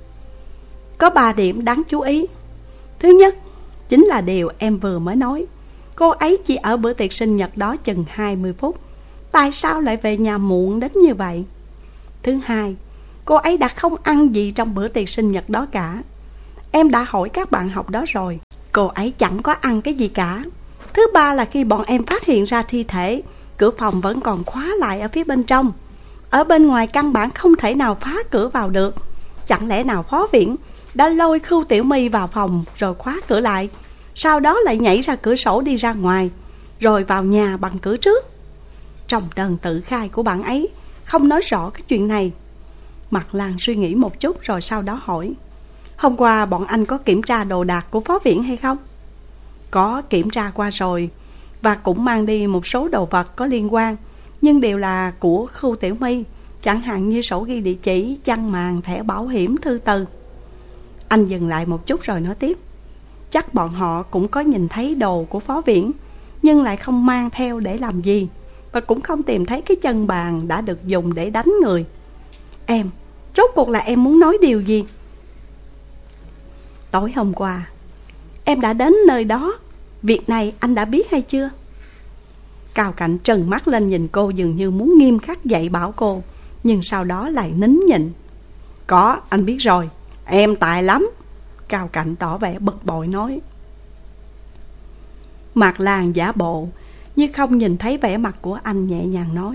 Có ba điểm đáng chú ý. Thứ nhất, chính là điều em vừa mới nói. Cô ấy chỉ ở bữa tiệc sinh nhật đó chừng hai mươi phút. Tại sao lại về nhà muộn đến như vậy? Thứ hai, cô ấy đã không ăn gì trong bữa tiệc sinh nhật đó cả. Em đã hỏi các bạn học đó rồi, cô ấy chẳng có ăn cái gì cả. Thứ ba là khi bọn em phát hiện ra thi thể, cửa phòng vẫn còn khóa lại ở phía bên trong. Ở bên ngoài căn bản không thể nào phá cửa vào được. Chẳng lẽ nào Phó Viễn đã lôi Khưu Tiểu My vào phòng rồi khóa cửa lại, sau đó lại nhảy ra cửa sổ đi ra ngoài, rồi vào nhà bằng cửa trước? Trong đơn tự khai của bạn ấy không nói rõ cái chuyện này. Mặt Lan suy nghĩ một chút rồi sau đó hỏi. Hôm qua bọn anh có kiểm tra đồ đạc của Phó Viễn hay không? Có kiểm tra qua rồi, và cũng mang đi một số đồ vật có liên quan, nhưng đều là của Khưu Tiểu My, chẳng hạn như sổ ghi địa chỉ, chăn màn, thẻ bảo hiểm, thư từ. Anh dừng lại một chút rồi nói tiếp. Chắc bọn họ cũng có nhìn thấy đồ của Phó Viễn, nhưng lại không mang theo để làm gì, và cũng không tìm thấy cái chân bàn đã được dùng để đánh người. Em, rốt cuộc là em muốn nói điều gì? Tối hôm qua em đã đến nơi đó, việc này anh đã biết hay chưa? Cao Cảnh trừng mắt lên nhìn cô, dường như muốn nghiêm khắc dạy bảo cô, nhưng sau đó lại nín nhịn. Có, anh biết rồi, em tài lắm. Cao Cảnh tỏ vẻ bực bội nói. Mạc Lan giả bộ như không nhìn thấy vẻ mặt của anh, nhẹ nhàng nói.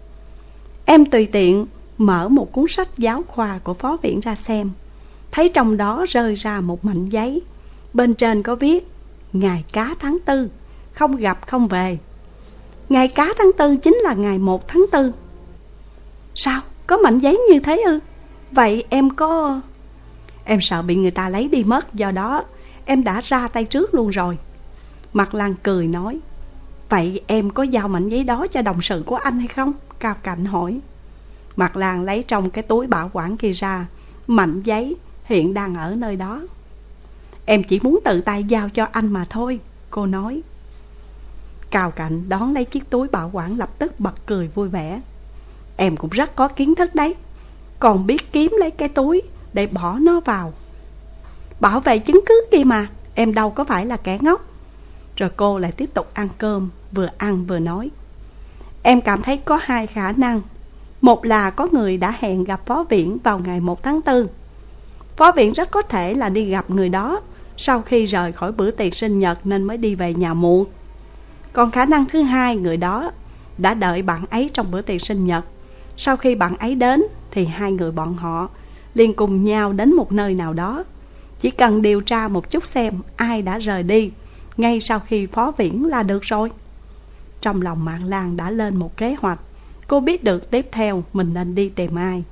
Em tùy tiện mở một cuốn sách giáo khoa của Phó Viễn ra xem, thấy trong đó rơi ra một mảnh giấy. Bên trên có viết ngày cá tháng tư, không gặp không về. Ngày cá tháng tư chính là ngày một tháng tư. Sao? Có mảnh giấy như thế ư? Vậy em có... Em sợ bị người ta lấy đi mất, do đó em đã ra tay trước luôn rồi. Mạc Lan cười nói. Vậy em có giao mảnh giấy đó cho đồng sự của anh hay không? Cao Cảnh hỏi. Mạc Lan lấy trong cái túi bảo quản kia ra. Mảnh giấy hiện đang ở nơi đó. Em chỉ muốn tự tay giao cho anh mà thôi, cô nói. Cao Cảnh đón lấy chiếc túi bảo quản, lập tức bật cười vui vẻ. Em cũng rất có kiến thức đấy, còn biết kiếm lấy cái túi để bỏ nó vào. Bảo vệ chứng cứ kia mà, em đâu có phải là kẻ ngốc. Rồi cô lại tiếp tục ăn cơm, vừa ăn vừa nói. Em cảm thấy có hai khả năng. Một là có người đã hẹn gặp Phó Viễn vào ngày một tháng tư. Phó Viễn rất có thể là đi gặp người đó sau khi rời khỏi bữa tiệc sinh nhật nên mới đi về nhà muộn. Còn khả năng thứ hai, người đó đã đợi bạn ấy trong bữa tiệc sinh nhật. Sau khi bạn ấy đến thì hai người bọn họ liền cùng nhau đến một nơi nào đó. Chỉ cần điều tra một chút xem ai đã rời đi ngay sau khi Phó Viễn là được rồi. Trong lòng Mạc Lan đã lên một kế hoạch. Cô biết được tiếp theo mình nên đi tìm ai.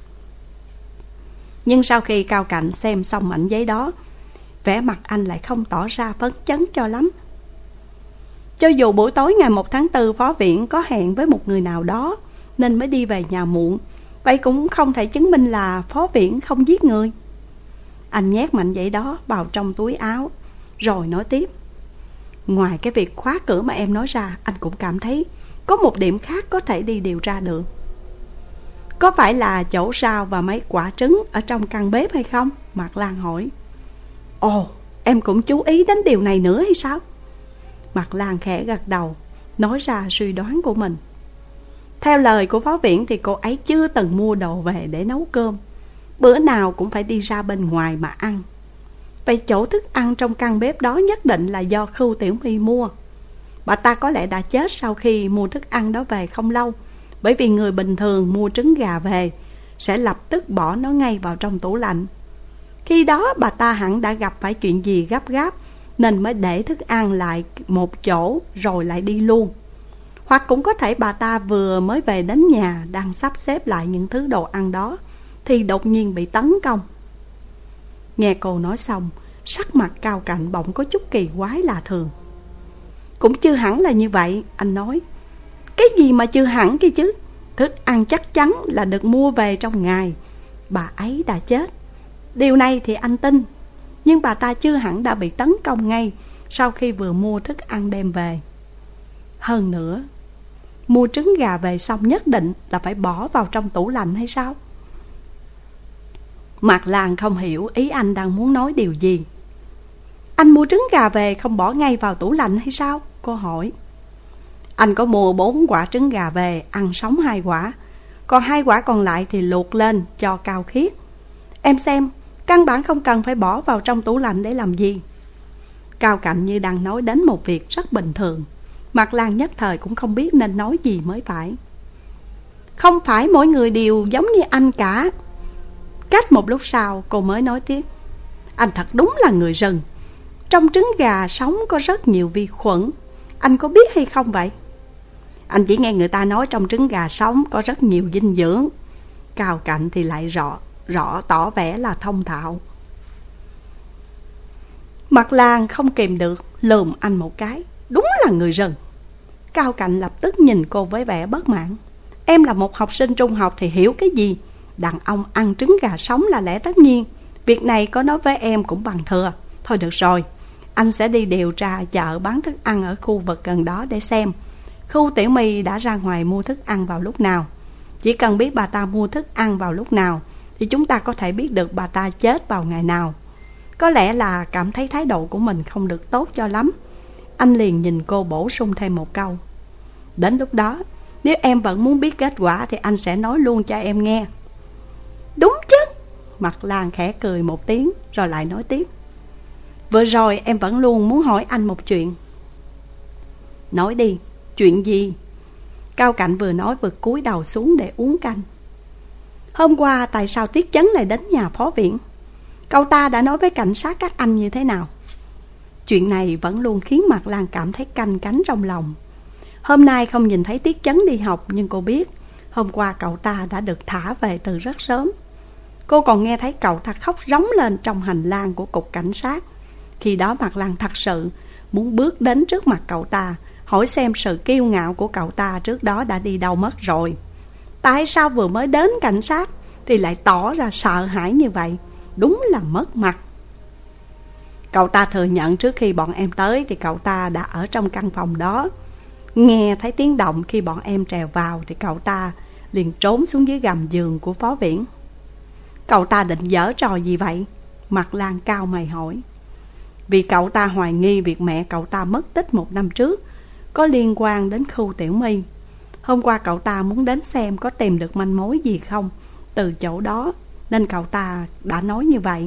Nhưng sau khi Cao Cảnh xem xong mảnh giấy đó, vẻ mặt anh lại không tỏ ra phấn chấn cho lắm. Cho dù buổi tối ngày một tháng tư Phó Viễn có hẹn với một người nào đó nên mới đi về nhà muộn, vậy cũng không thể chứng minh là Phó Viễn không giết người. Anh nhét mảnh giấy đó vào trong túi áo, rồi nói tiếp. Ngoài cái việc khóa cửa mà em nói ra, anh cũng cảm thấy có một điểm khác có thể đi điều tra được. Có phải là chỗ rau và mấy quả trứng ở trong căn bếp hay không? Mạc Lan hỏi. Ồ, em cũng chú ý đến điều này nữa hay sao? Mạc Lan khẽ gật đầu, nói ra suy đoán của mình. Theo lời của Phó Viễn thì cô ấy chưa từng mua đồ về để nấu cơm, bữa nào cũng phải đi ra bên ngoài mà ăn. Vậy chỗ thức ăn trong căn bếp đó nhất định là do Khưu Tiểu My mua. Bà ta có lẽ đã chết sau khi mua thức ăn đó về không lâu, bởi vì người bình thường mua trứng gà về sẽ lập tức bỏ nó ngay vào trong tủ lạnh. Khi đó bà ta hẳn đã gặp phải chuyện gì gấp gáp nên mới để thức ăn lại một chỗ rồi lại đi luôn. Hoặc cũng có thể bà ta vừa mới về đến nhà, đang sắp xếp lại những thứ đồ ăn đó thì đột nhiên bị tấn công. Nghe cô nói xong, sắc mặt Cao Cảnh bỗng có chút kỳ quái lạ thường. Cũng chưa hẳn là như vậy, anh nói. Cái gì mà chưa hẳn kia chứ? Thức ăn chắc chắn là được mua về trong ngày bà ấy đã chết. Điều này thì anh tin. Nhưng bà ta chưa hẳn đã bị tấn công ngay sau khi vừa mua thức ăn đem về. Hơn nữa, mua trứng gà về xong nhất định là phải bỏ vào trong tủ lạnh hay sao? Mạc Lan không hiểu ý anh đang muốn nói điều gì. Anh mua trứng gà về không bỏ ngay vào tủ lạnh hay sao? Cô hỏi. Anh có mua bốn quả trứng gà về, ăn sống hai quả, còn hai quả còn lại thì luộc lên cho cao khiết. Em xem, căn bản không cần phải bỏ vào trong tủ lạnh để làm gì. Cao Cảnh như đang nói đến một việc rất bình thường. Mạc Lan nhất thời cũng không biết nên nói gì mới phải. Không phải mỗi người đều giống như anh cả. Cách một lúc sau cô mới nói tiếp. Anh thật đúng là người rừng. Trong trứng gà sống có rất nhiều vi khuẩn, anh có biết hay không vậy? Anh chỉ nghe người ta nói trong trứng gà sống có rất nhiều dinh dưỡng. Cao Cảnh thì lại rõ, rõ tỏ vẻ là thông thạo. Mạc Lan không kìm được lườm anh một cái. Đúng là người rừng. Cao Cảnh lập tức nhìn cô với vẻ bất mãn. Em là một học sinh trung học thì hiểu cái gì? Đàn ông ăn trứng gà sống là lẽ tất nhiên. Việc này có nói với em cũng bằng thừa. Thôi được rồi, anh sẽ đi điều tra chợ bán thức ăn ở khu vực gần đó để xem khu Tiểu My đã ra ngoài mua thức ăn vào lúc nào. Chỉ cần biết bà ta mua thức ăn vào lúc nào thì chúng ta có thể biết được bà ta chết vào ngày nào. Có lẽ là cảm thấy thái độ của mình không được tốt cho lắm, anh liền nhìn cô bổ sung thêm một câu: đến lúc đó, nếu em vẫn muốn biết kết quả thì anh sẽ nói luôn cho em nghe. Đúng chứ. Mặt Lan khẽ cười một tiếng rồi lại nói tiếp: vừa rồi em vẫn luôn muốn hỏi anh một chuyện. Nói đi, chuyện gì? Cao Cạnh vừa nói vừa cúi đầu xuống để uống canh. Hôm qua tại sao Tiết Chấn lại đến nhà phó viện? Cậu ta đã nói với cảnh sát các anh như thế nào? Chuyện này vẫn luôn khiến Mặt Lan cảm thấy canh cánh trong lòng. Hôm nay không nhìn thấy Tiết Chấn đi học, nhưng cô biết hôm qua cậu ta đã được thả về từ rất sớm. Cô còn nghe thấy cậu ta khóc rống lên trong hành lang của cục cảnh sát. Khi đó Mặt Lan thật sự muốn bước đến trước mặt cậu ta, hỏi xem sự kiêu ngạo của cậu ta trước đó đã đi đâu mất rồi. Tại sao vừa mới đến cảnh sát thì lại tỏ ra sợ hãi như vậy? Đúng là mất mặt. Cậu ta thừa nhận trước khi bọn em tới thì cậu ta đã ở trong căn phòng đó. Nghe thấy tiếng động khi bọn em trèo vào thì cậu ta liền trốn xuống dưới gầm giường của phó viện. Cậu ta định giở trò gì vậy? Mặt Lan cau mày hỏi. Vì cậu ta hoài nghi việc mẹ cậu ta mất tích một năm trước có liên quan đến khu Tiểu My. Hôm qua cậu ta muốn đến xem có tìm được manh mối gì không từ chỗ đó, nên cậu ta đã nói như vậy.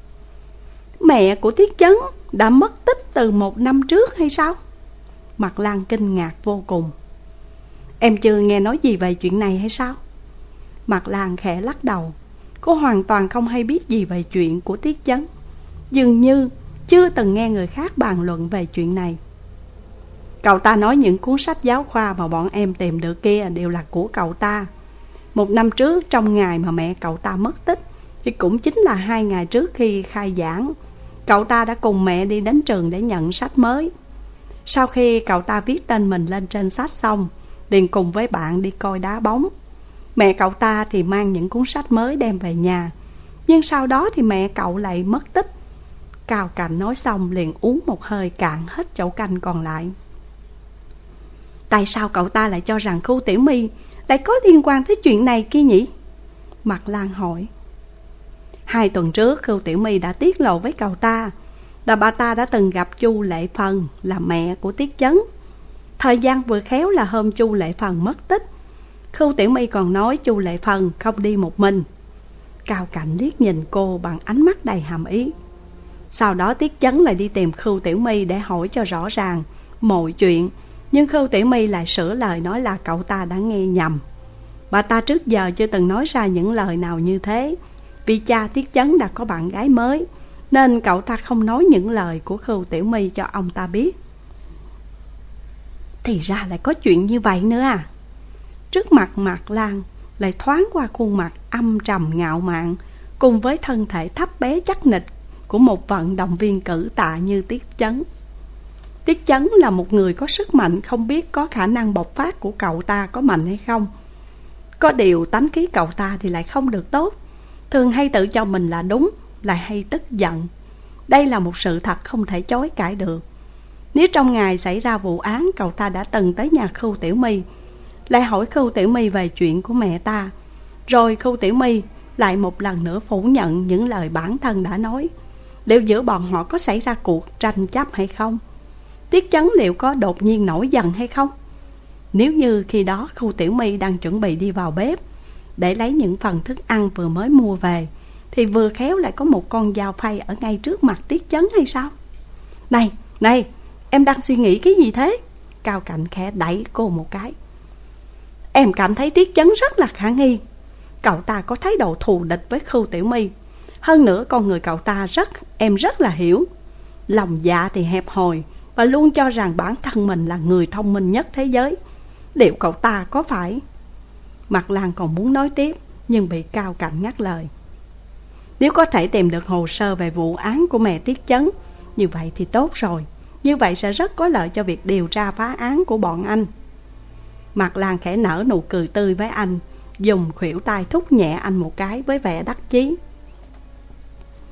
Mẹ của Tiết Chấn đã mất tích từ một năm trước hay sao? Mặt Lan kinh ngạc vô cùng. Em chưa nghe nói gì về chuyện này hay sao? Mặt Lan khẽ lắc đầu. Cô hoàn toàn không hay biết gì về chuyện của Tiết Chấn, dường như chưa từng nghe người khác bàn luận về chuyện này. Cậu ta nói những cuốn sách giáo khoa mà bọn em tìm được kia đều là của cậu ta. Một năm trước, trong ngày mà mẹ cậu ta mất tích, thì cũng chính là hai ngày trước khi khai giảng, cậu ta đã cùng mẹ đi đến trường để nhận sách mới. Sau khi cậu ta viết tên mình lên trên sách xong, liền cùng với bạn đi coi đá bóng. Mẹ cậu ta thì mang những cuốn sách mới đem về nhà, nhưng sau đó thì mẹ cậu lại mất tích. Cao Cạnh nói xong liền uống một hơi cạn hết chậu canh còn lại. Tại sao cậu ta lại cho rằng khu Tiểu My lại có liên quan tới chuyện này kia nhỉ? Mặt Lan hỏi. Hai tuần trước khu Tiểu My đã tiết lộ với cậu ta là bà ta đã từng gặp Chu Lệ Phần, là mẹ của Tiết Chấn. Thời gian vừa khéo là hôm Chu Lệ Phần mất tích. Khu Tiểu My còn nói Chu Lệ Phần không đi một mình. Cao Cạnh liếc nhìn cô bằng ánh mắt đầy hàm ý. Sau đó Tiết Chấn lại đi tìm khu Tiểu My để hỏi cho rõ ràng mọi chuyện, nhưng khu Tiểu My lại sửa lời nói là cậu ta đã nghe nhầm. Bà ta trước giờ chưa từng nói ra những lời nào như thế. Vì cha Tiết Chấn đã có bạn gái mới, nên cậu ta không nói những lời của khu Tiểu My cho ông ta biết. Thì ra lại có chuyện như vậy nữa à? Trước mặt Mặt Lan lại thoáng qua khuôn mặt âm trầm ngạo mạn, cùng với thân thể thấp bé chắc nịch của một vận động viên cử tạ như Tiết Chấn. Tiết Chấn là một người có sức mạnh, không biết có khả năng bộc phát của cậu ta có mạnh hay không. Có điều tánh khí cậu ta thì lại không được tốt, thường hay tự cho mình là đúng, lại hay tức giận. Đây là một sự thật không thể chối cãi được. Nếu trong ngày xảy ra vụ án cậu ta đã từng tới nhà khu Tiểu My, lại hỏi khu Tiểu My về chuyện của mẹ ta, rồi khu Tiểu My lại một lần nữa phủ nhận những lời bản thân đã nói, liệu giữa bọn họ có xảy ra cuộc tranh chấp hay không? Tiết Chấn liệu có đột nhiên nổi giận hay không? Nếu như khi đó khu Tiểu My đang chuẩn bị đi vào bếp để lấy những phần thức ăn vừa mới mua về, thì vừa khéo lại có một con dao phay ở ngay trước mặt Tiết Chấn hay sao? Này, này, em đang suy nghĩ cái gì thế? Cao Cạnh khẽ đẩy cô một cái. Em cảm thấy Tiết Chấn rất là khả nghi. Cậu ta có thái độ thù địch với khu Tiểu My. Hơn nữa con người cậu ta rất, em rất là hiểu. Lòng dạ thì hẹp hòi, và luôn cho rằng bản thân mình là người thông minh nhất thế giới. Liệu cậu ta có phải... Mặt Lan còn muốn nói tiếp, nhưng bị Cao Cạnh ngắt lời. Nếu có thể tìm được hồ sơ về vụ án của mẹ Tiết Chấn, như vậy thì tốt rồi. Như vậy sẽ rất có lợi cho việc điều tra phá án của bọn anh. Mặt Lan khẽ nở nụ cười tươi với anh, dùng khuỷu tay thúc nhẹ anh một cái với vẻ đắc chí.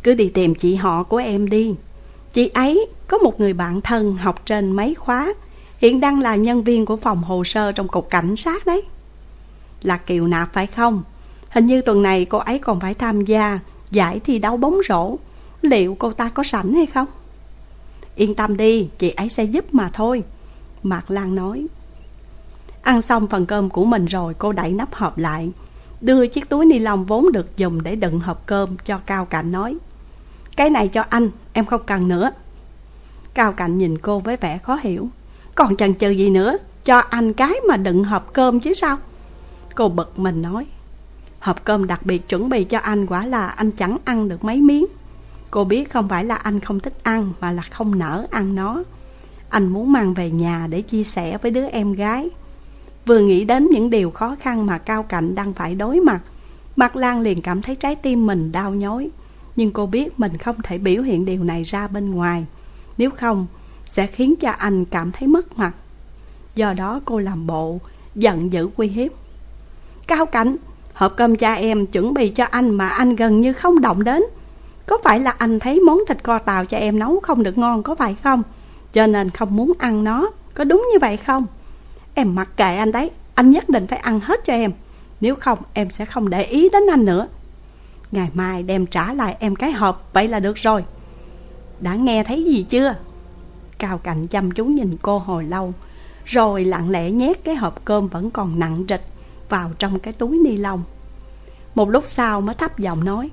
Cứ đi tìm chị họ của em đi. Chị ấy có một người bạn thân học trên mấy khóa, hiện đang là nhân viên của phòng hồ sơ trong cục cảnh sát đấy. Là Kiều Nạp phải không? Hình như tuần này cô ấy còn phải tham gia giải thi đấu bóng rổ. Liệu cô ta có rảnh hay không? Yên tâm đi, chị ấy sẽ giúp mà thôi, Mạc Lan nói. Ăn xong phần cơm của mình rồi, cô đậy nắp hộp lại, đưa chiếc túi ni lông vốn được dùng để đựng hộp cơm cho Cao Cạnh, nói: Cái này cho anh, em không cần nữa. Cao Cạnh nhìn cô với vẻ khó hiểu. Còn chần chừ gì nữa, cho anh cái mà đựng hộp cơm chứ sao? Cô bực mình nói: Hộp cơm đặc biệt chuẩn bị cho anh, quả là anh chẳng ăn được mấy miếng. Cô biết không phải là anh không thích ăn, mà là không nỡ ăn nó. Anh muốn mang về nhà để chia sẻ với đứa em gái. Vừa nghĩ đến những điều khó khăn mà Cao Cạnh đang phải đối mặt, Mạc Lan liền cảm thấy trái tim mình đau nhói. Nhưng cô biết mình không thể biểu hiện điều này ra bên ngoài, nếu không sẽ khiến cho anh cảm thấy mất mặt. Do đó cô làm bộ giận dữ uy hiếp: Cao Cạnh, hộp cơm cha em chuẩn bị cho anh mà anh gần như không động đến. Có phải là anh thấy món thịt kho tàu cha em nấu không được ngon, có phải không? Cho nên không muốn ăn nó, có đúng như vậy không? Em mặc kệ anh đấy, anh nhất định phải ăn hết cho em. Nếu không em sẽ không để ý đến anh nữa. Ngày mai đem trả lại em cái hộp, vậy là được rồi. Đã nghe thấy gì chưa? Cao Cạnh chăm chú nhìn cô hồi lâu, rồi lặng lẽ nhét cái hộp cơm vẫn còn nặng trịch vào trong cái túi ni lông. Một lúc sau mới thấp giọng nói: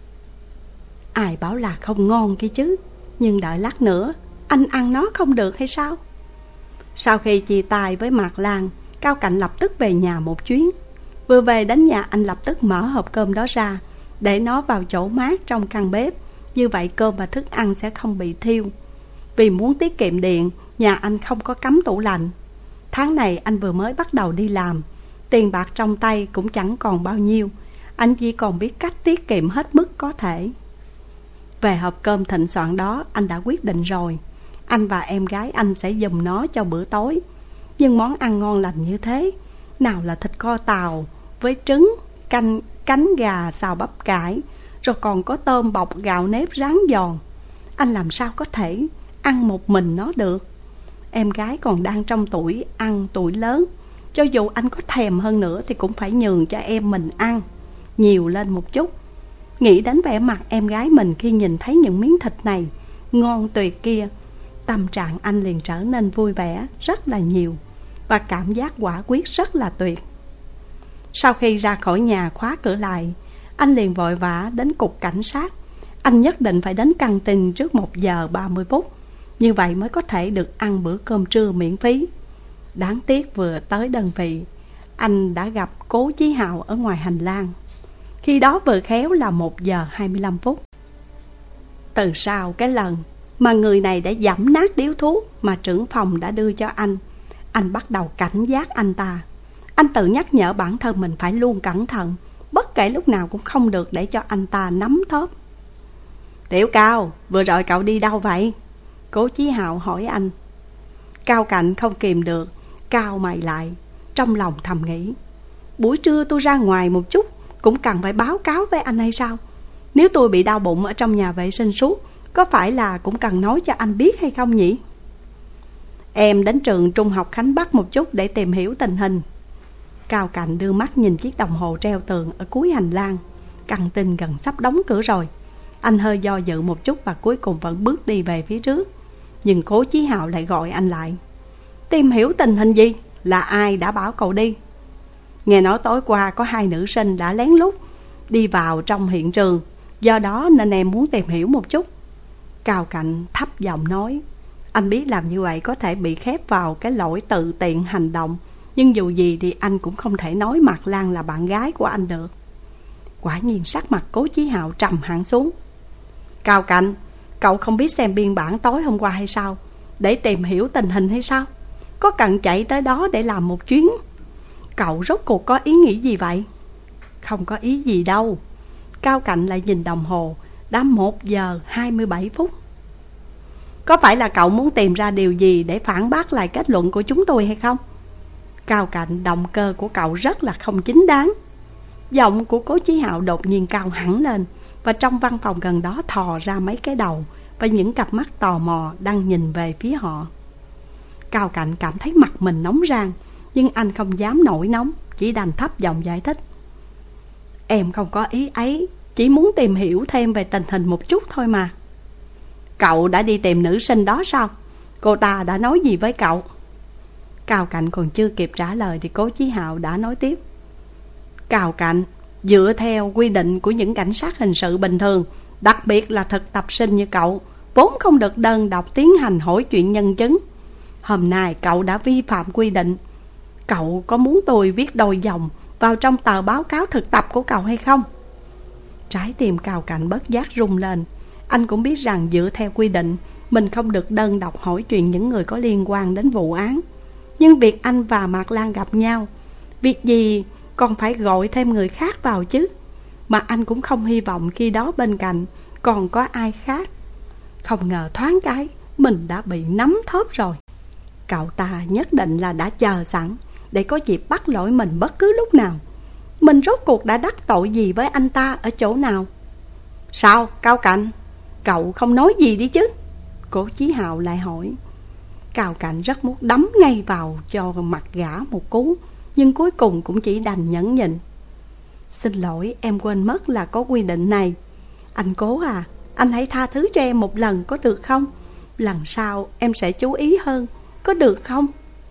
Ai bảo là không ngon kia chứ, nhưng đợi lát nữa anh ăn nó không được hay sao? Sau khi chia tay với Mạc Lan, Cao Cạnh lập tức về nhà một chuyến. Vừa về đến nhà, anh lập tức mở hộp cơm đó ra, để nó vào chỗ mát trong căn bếp. Như vậy cơm và thức ăn sẽ không bị thiêu. Vì muốn tiết kiệm điện, nhà anh không có cắm tủ lạnh. Tháng này anh vừa mới bắt đầu đi làm, tiền bạc trong tay cũng chẳng còn bao nhiêu. Anh chỉ còn biết cách tiết kiệm hết mức có thể. Về hộp cơm thịnh soạn đó, anh đã quyết định rồi. Anh và em gái anh sẽ dùng nó cho bữa tối. Nhưng món ăn ngon lành như thế, nào là thịt kho tàu với trứng, canh, cánh gà xào bắp cải, rồi còn có tôm bọc gạo nếp rán giòn. Anh làm sao có thể ăn một mình nó được? Em gái còn đang trong tuổi ăn tuổi lớn, cho dù anh có thèm hơn nữa thì cũng phải nhường cho em mình ăn nhiều lên một chút. Nghĩ đến vẻ mặt em gái mình khi nhìn thấy những miếng thịt này ngon tuyệt kia, tâm trạng anh liền trở nên vui vẻ rất là nhiều, và cảm giác quả quyết rất là tuyệt. Sau khi ra khỏi nhà khóa cửa lại, anh liền vội vã đến cục cảnh sát. Anh nhất định phải đến căng tin trước một giờ ba mươi phút, như vậy mới có thể được ăn bữa cơm trưa miễn phí. Đáng tiếc vừa tới đơn vị, anh đã gặp Cố Chí Hào ở ngoài hành lang. Khi đó vừa khéo là một giờ hai mươi lăm phút. Từ sau cái lần mà người này đã giẫm nát điếu thuốc mà trưởng phòng đã đưa cho anh, anh bắt đầu cảnh giác anh ta. Anh tự nhắc nhở bản thân mình phải luôn cẩn thận, bất kể lúc nào cũng không được để cho anh ta nắm thóp. Tiểu Cao, vừa rồi cậu đi đâu vậy? Cố Chí Hào hỏi anh. Cao Cạnh không kìm được cau mày lại, trong lòng thầm nghĩ: buổi trưa tôi ra ngoài một chút cũng cần phải báo cáo với anh hay sao? Nếu tôi bị đau bụng ở trong nhà vệ sinh suốt, có phải là cũng cần nói cho anh biết hay không nhỉ? Em đến trường trung học Khánh Bắc một chút để tìm hiểu tình hình. Cao Cạnh đưa mắt nhìn chiếc đồng hồ treo tường ở cuối hành lang. Căng tin gần sắp đóng cửa rồi. Anh hơi do dự một chút và cuối cùng vẫn bước đi về phía trước. Nhưng Cố Chí Hào lại gọi anh lại. Tìm hiểu tình hình gì? Là ai đã bảo cậu đi? Nghe nói tối qua có hai nữ sinh đã lén lút đi vào trong hiện trường, do đó nên em muốn tìm hiểu một chút. Cao Cạnh thấp giọng nói. Anh biết làm như vậy có thể bị khép vào cái lỗi tự tiện hành động, nhưng dù gì thì anh cũng không thể nói Mạc Lan là bạn gái của anh được. Quả nhiên sắc mặt Cố Chí Hào trầm hẳn xuống. Cao Cạnh, cậu không biết xem biên bản tối hôm qua hay sao, để tìm hiểu tình hình hay sao? Có cần chạy tới đó để làm một chuyến? Cậu rốt cuộc có ý nghĩ gì vậy? Không có ý gì đâu. Cao Cạnh lại nhìn đồng hồ, đã một giờ hai mươi bảy phút. Có phải là cậu muốn tìm ra điều gì để phản bác lại kết luận của chúng tôi hay không? Cao Cạnh, động cơ của cậu rất là không chính đáng. Giọng của Cố Chí Hào đột nhiên cao hẳn lên, và trong văn phòng gần đó thò ra mấy cái đầu và những cặp mắt tò mò đang nhìn về phía họ. Cao Cạnh cảm thấy mặt mình nóng rang, nhưng anh không dám nổi nóng, chỉ đành thấp giọng giải thích. Em không có ý ấy, chỉ muốn tìm hiểu thêm về tình hình một chút thôi mà. Cậu đã đi tìm nữ sinh đó sao? Cô ta đã nói gì với cậu? Cao Cạnh còn chưa kịp trả lời thì Cố Chí Hạo đã nói tiếp. Cao Cạnh, dựa theo quy định của những cảnh sát hình sự bình thường, đặc biệt là thực tập sinh như cậu, vốn không được đơn độc tiến hành hỏi chuyện nhân chứng. Hôm nay cậu đã vi phạm quy định. Cậu có muốn tôi viết đôi dòng vào trong tờ báo cáo thực tập của cậu hay không? Trái tim Cao Cạnh bất giác rung lên. Anh cũng biết rằng dựa theo quy định, mình không được đơn độc hỏi chuyện những người có liên quan đến vụ án. Nhưng việc anh và Mạc Lan gặp nhau, việc gì còn phải gọi thêm người khác vào chứ? Mà anh cũng không hy vọng khi đó bên cạnh còn có ai khác. Không ngờ thoáng cái mình đã bị nắm thóp rồi. Cậu ta nhất định là đã chờ sẵn để có dịp bắt lỗi mình bất cứ lúc nào. Mình rốt cuộc đã đắc tội gì với anh ta ở chỗ nào? Sao Cao Cạnh, cậu không nói gì đi chứ? Cố Chí Hạo lại hỏi. Cao Cạnh rất muốn đấm ngay vào cho mặt gã một cú, nhưng cuối cùng cũng chỉ đành nhẫn nhịn. Xin lỗi, em quên mất là có quy định này. Anh Cố à, anh hãy tha thứ cho em một lần có được không? Lần sau em sẽ chú ý hơn, có được không?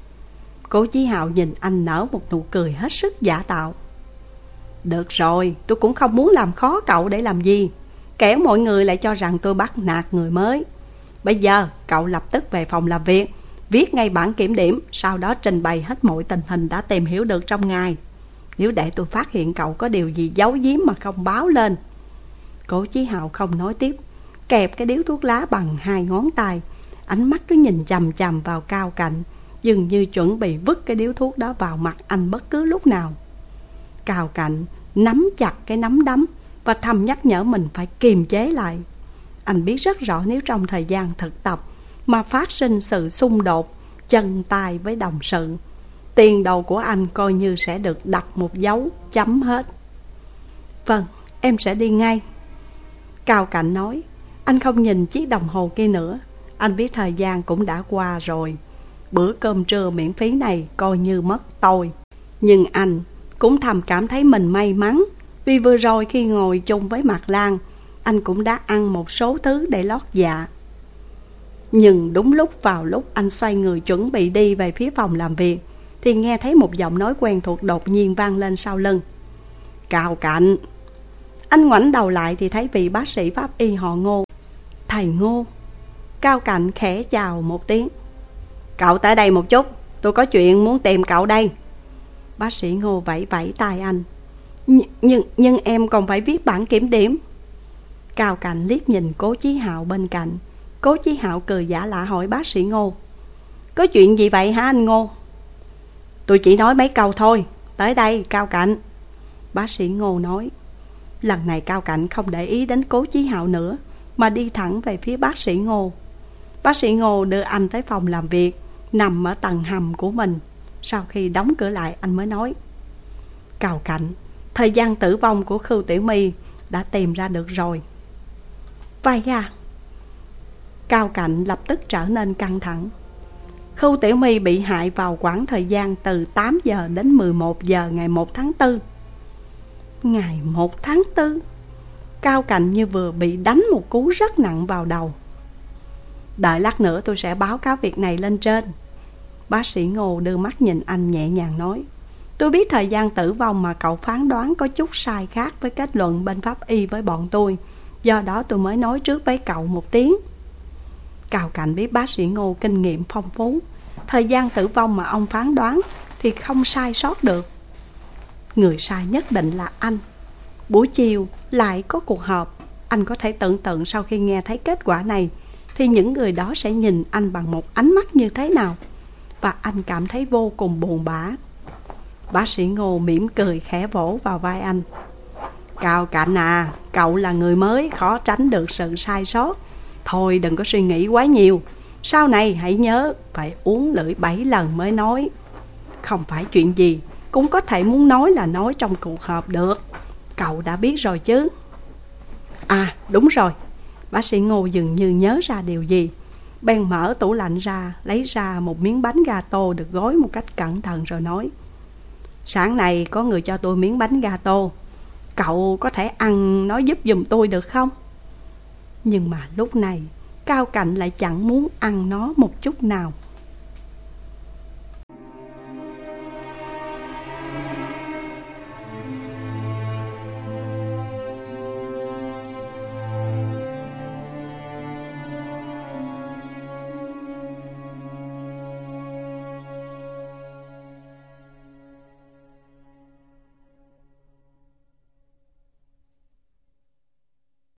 Cố Chí Hạo nhìn anh nở một nụ cười hết sức giả tạo. Được rồi, tôi cũng không muốn làm khó cậu để làm gì, kẻo mọi người lại cho rằng tôi bắt nạt người mới. Bây giờ cậu lập tức về phòng làm việc, viết ngay bản kiểm điểm, sau đó trình bày hết mọi tình hình đã tìm hiểu được trong ngày. Nếu để tôi phát hiện cậu có điều gì giấu giếm mà không báo lên. Cố Chí Hạo không nói tiếp, kẹp cái điếu thuốc lá bằng hai ngón tay, ánh mắt cứ nhìn chằm chằm vào Cao Cạnh, dường như chuẩn bị vứt cái điếu thuốc đó vào mặt anh bất cứ lúc nào. Cao Cạnh nắm chặt cái nắm đấm và thầm nhắc nhở mình phải kiềm chế lại. Anh biết rất rõ nếu trong thời gian thực tập mà phát sinh sự xung đột chân tay với đồng sự, tiền đồ của anh coi như sẽ được đặt một dấu chấm hết. Vâng, em sẽ đi ngay. Cao Cạnh nói. Anh không nhìn chiếc đồng hồ kia nữa. Anh biết thời gian cũng đã qua rồi. Bữa cơm trưa miễn phí này coi như mất tôi. Nhưng anh cũng thầm cảm thấy mình may mắn, vì vừa rồi khi ngồi chung với Mạc Lan, anh cũng đã ăn một số thứ để lót dạ. Nhưng đúng lúc vào lúc anh xoay người chuẩn bị đi về phía phòng làm việc, thì nghe thấy một giọng nói quen thuộc đột nhiên vang lên sau lưng. Cao Cạnh. Anh ngoảnh đầu lại thì thấy vị bác sĩ pháp y họ Ngô. Thầy Ngô. Cao Cạnh khẽ chào một tiếng. Cậu tới đây một chút, tôi có chuyện muốn tìm cậu đây. Bác sĩ Ngô vẫy vẫy tay anh. Nh nhưng, nhưng em còn phải viết bản kiểm điểm. Cao Cạnh liếc nhìn Cố Chí Hạo bên cạnh. Cố Chí Hạo cười giả lạ hỏi bác sĩ Ngô. Có chuyện gì vậy hả anh Ngô? Tôi chỉ nói mấy câu thôi. Tới đây Cao Cạnh. Bác sĩ Ngô nói. Lần này Cao Cạnh không để ý đến Cố Chí Hạo nữa, mà đi thẳng về phía bác sĩ Ngô. Bác sĩ Ngô đưa anh tới phòng làm việc, nằm ở tầng hầm của mình. Sau khi đóng cửa lại, anh mới nói. Cao Cạnh, thời gian tử vong của Khưu Tiểu My đã tìm ra được rồi. Vậy à? Cao Cạnh lập tức trở nên căng thẳng. Khưu Tiểu My bị hại vào khoảng thời gian từ tám giờ đến mười một giờ ngày một tháng tư. Ngày một tháng tư? Cao Cạnh như vừa bị đánh một cú rất nặng vào đầu. Đợi lát nữa tôi sẽ báo cáo việc này lên trên. Bác sĩ Ngô đưa mắt nhìn anh nhẹ nhàng nói. Tôi biết thời gian tử vong mà cậu phán đoán có chút sai khác với kết luận bên pháp y với bọn tôi, do đó tôi mới nói trước với cậu một tiếng. Cao Cạnh biết bác sĩ Ngô kinh nghiệm phong phú, thời gian tử vong mà ông phán đoán thì không sai sót được. Người sai nhất định là anh. Buổi chiều lại có cuộc họp. Anh có thể tưởng tượng sau khi nghe thấy kết quả này thì những người đó sẽ nhìn anh bằng một ánh mắt như thế nào. Và anh cảm thấy vô cùng buồn bã. Bác sĩ Ngô mỉm cười khẽ vỗ vào vai anh. Cao Cạnh à, cậu là người mới, khó tránh được sự sai sót. Thôi đừng có suy nghĩ quá nhiều. Sau này hãy nhớ phải uống lưỡi bảy lần mới nói. Không phải chuyện gì cũng có thể muốn nói là nói trong cuộc họp được. Cậu đã biết rồi chứ? À đúng rồi, bác sĩ Ngô dường như nhớ ra điều gì, bèn mở tủ lạnh ra, lấy ra một miếng bánh gato được gói một cách cẩn thận rồi nói: Sáng nay có người cho tôi miếng bánh gato, cậu có thể ăn nó giúp giùm tôi được không? Nhưng mà lúc này Cao Cạnh lại chẳng muốn ăn nó một chút nào.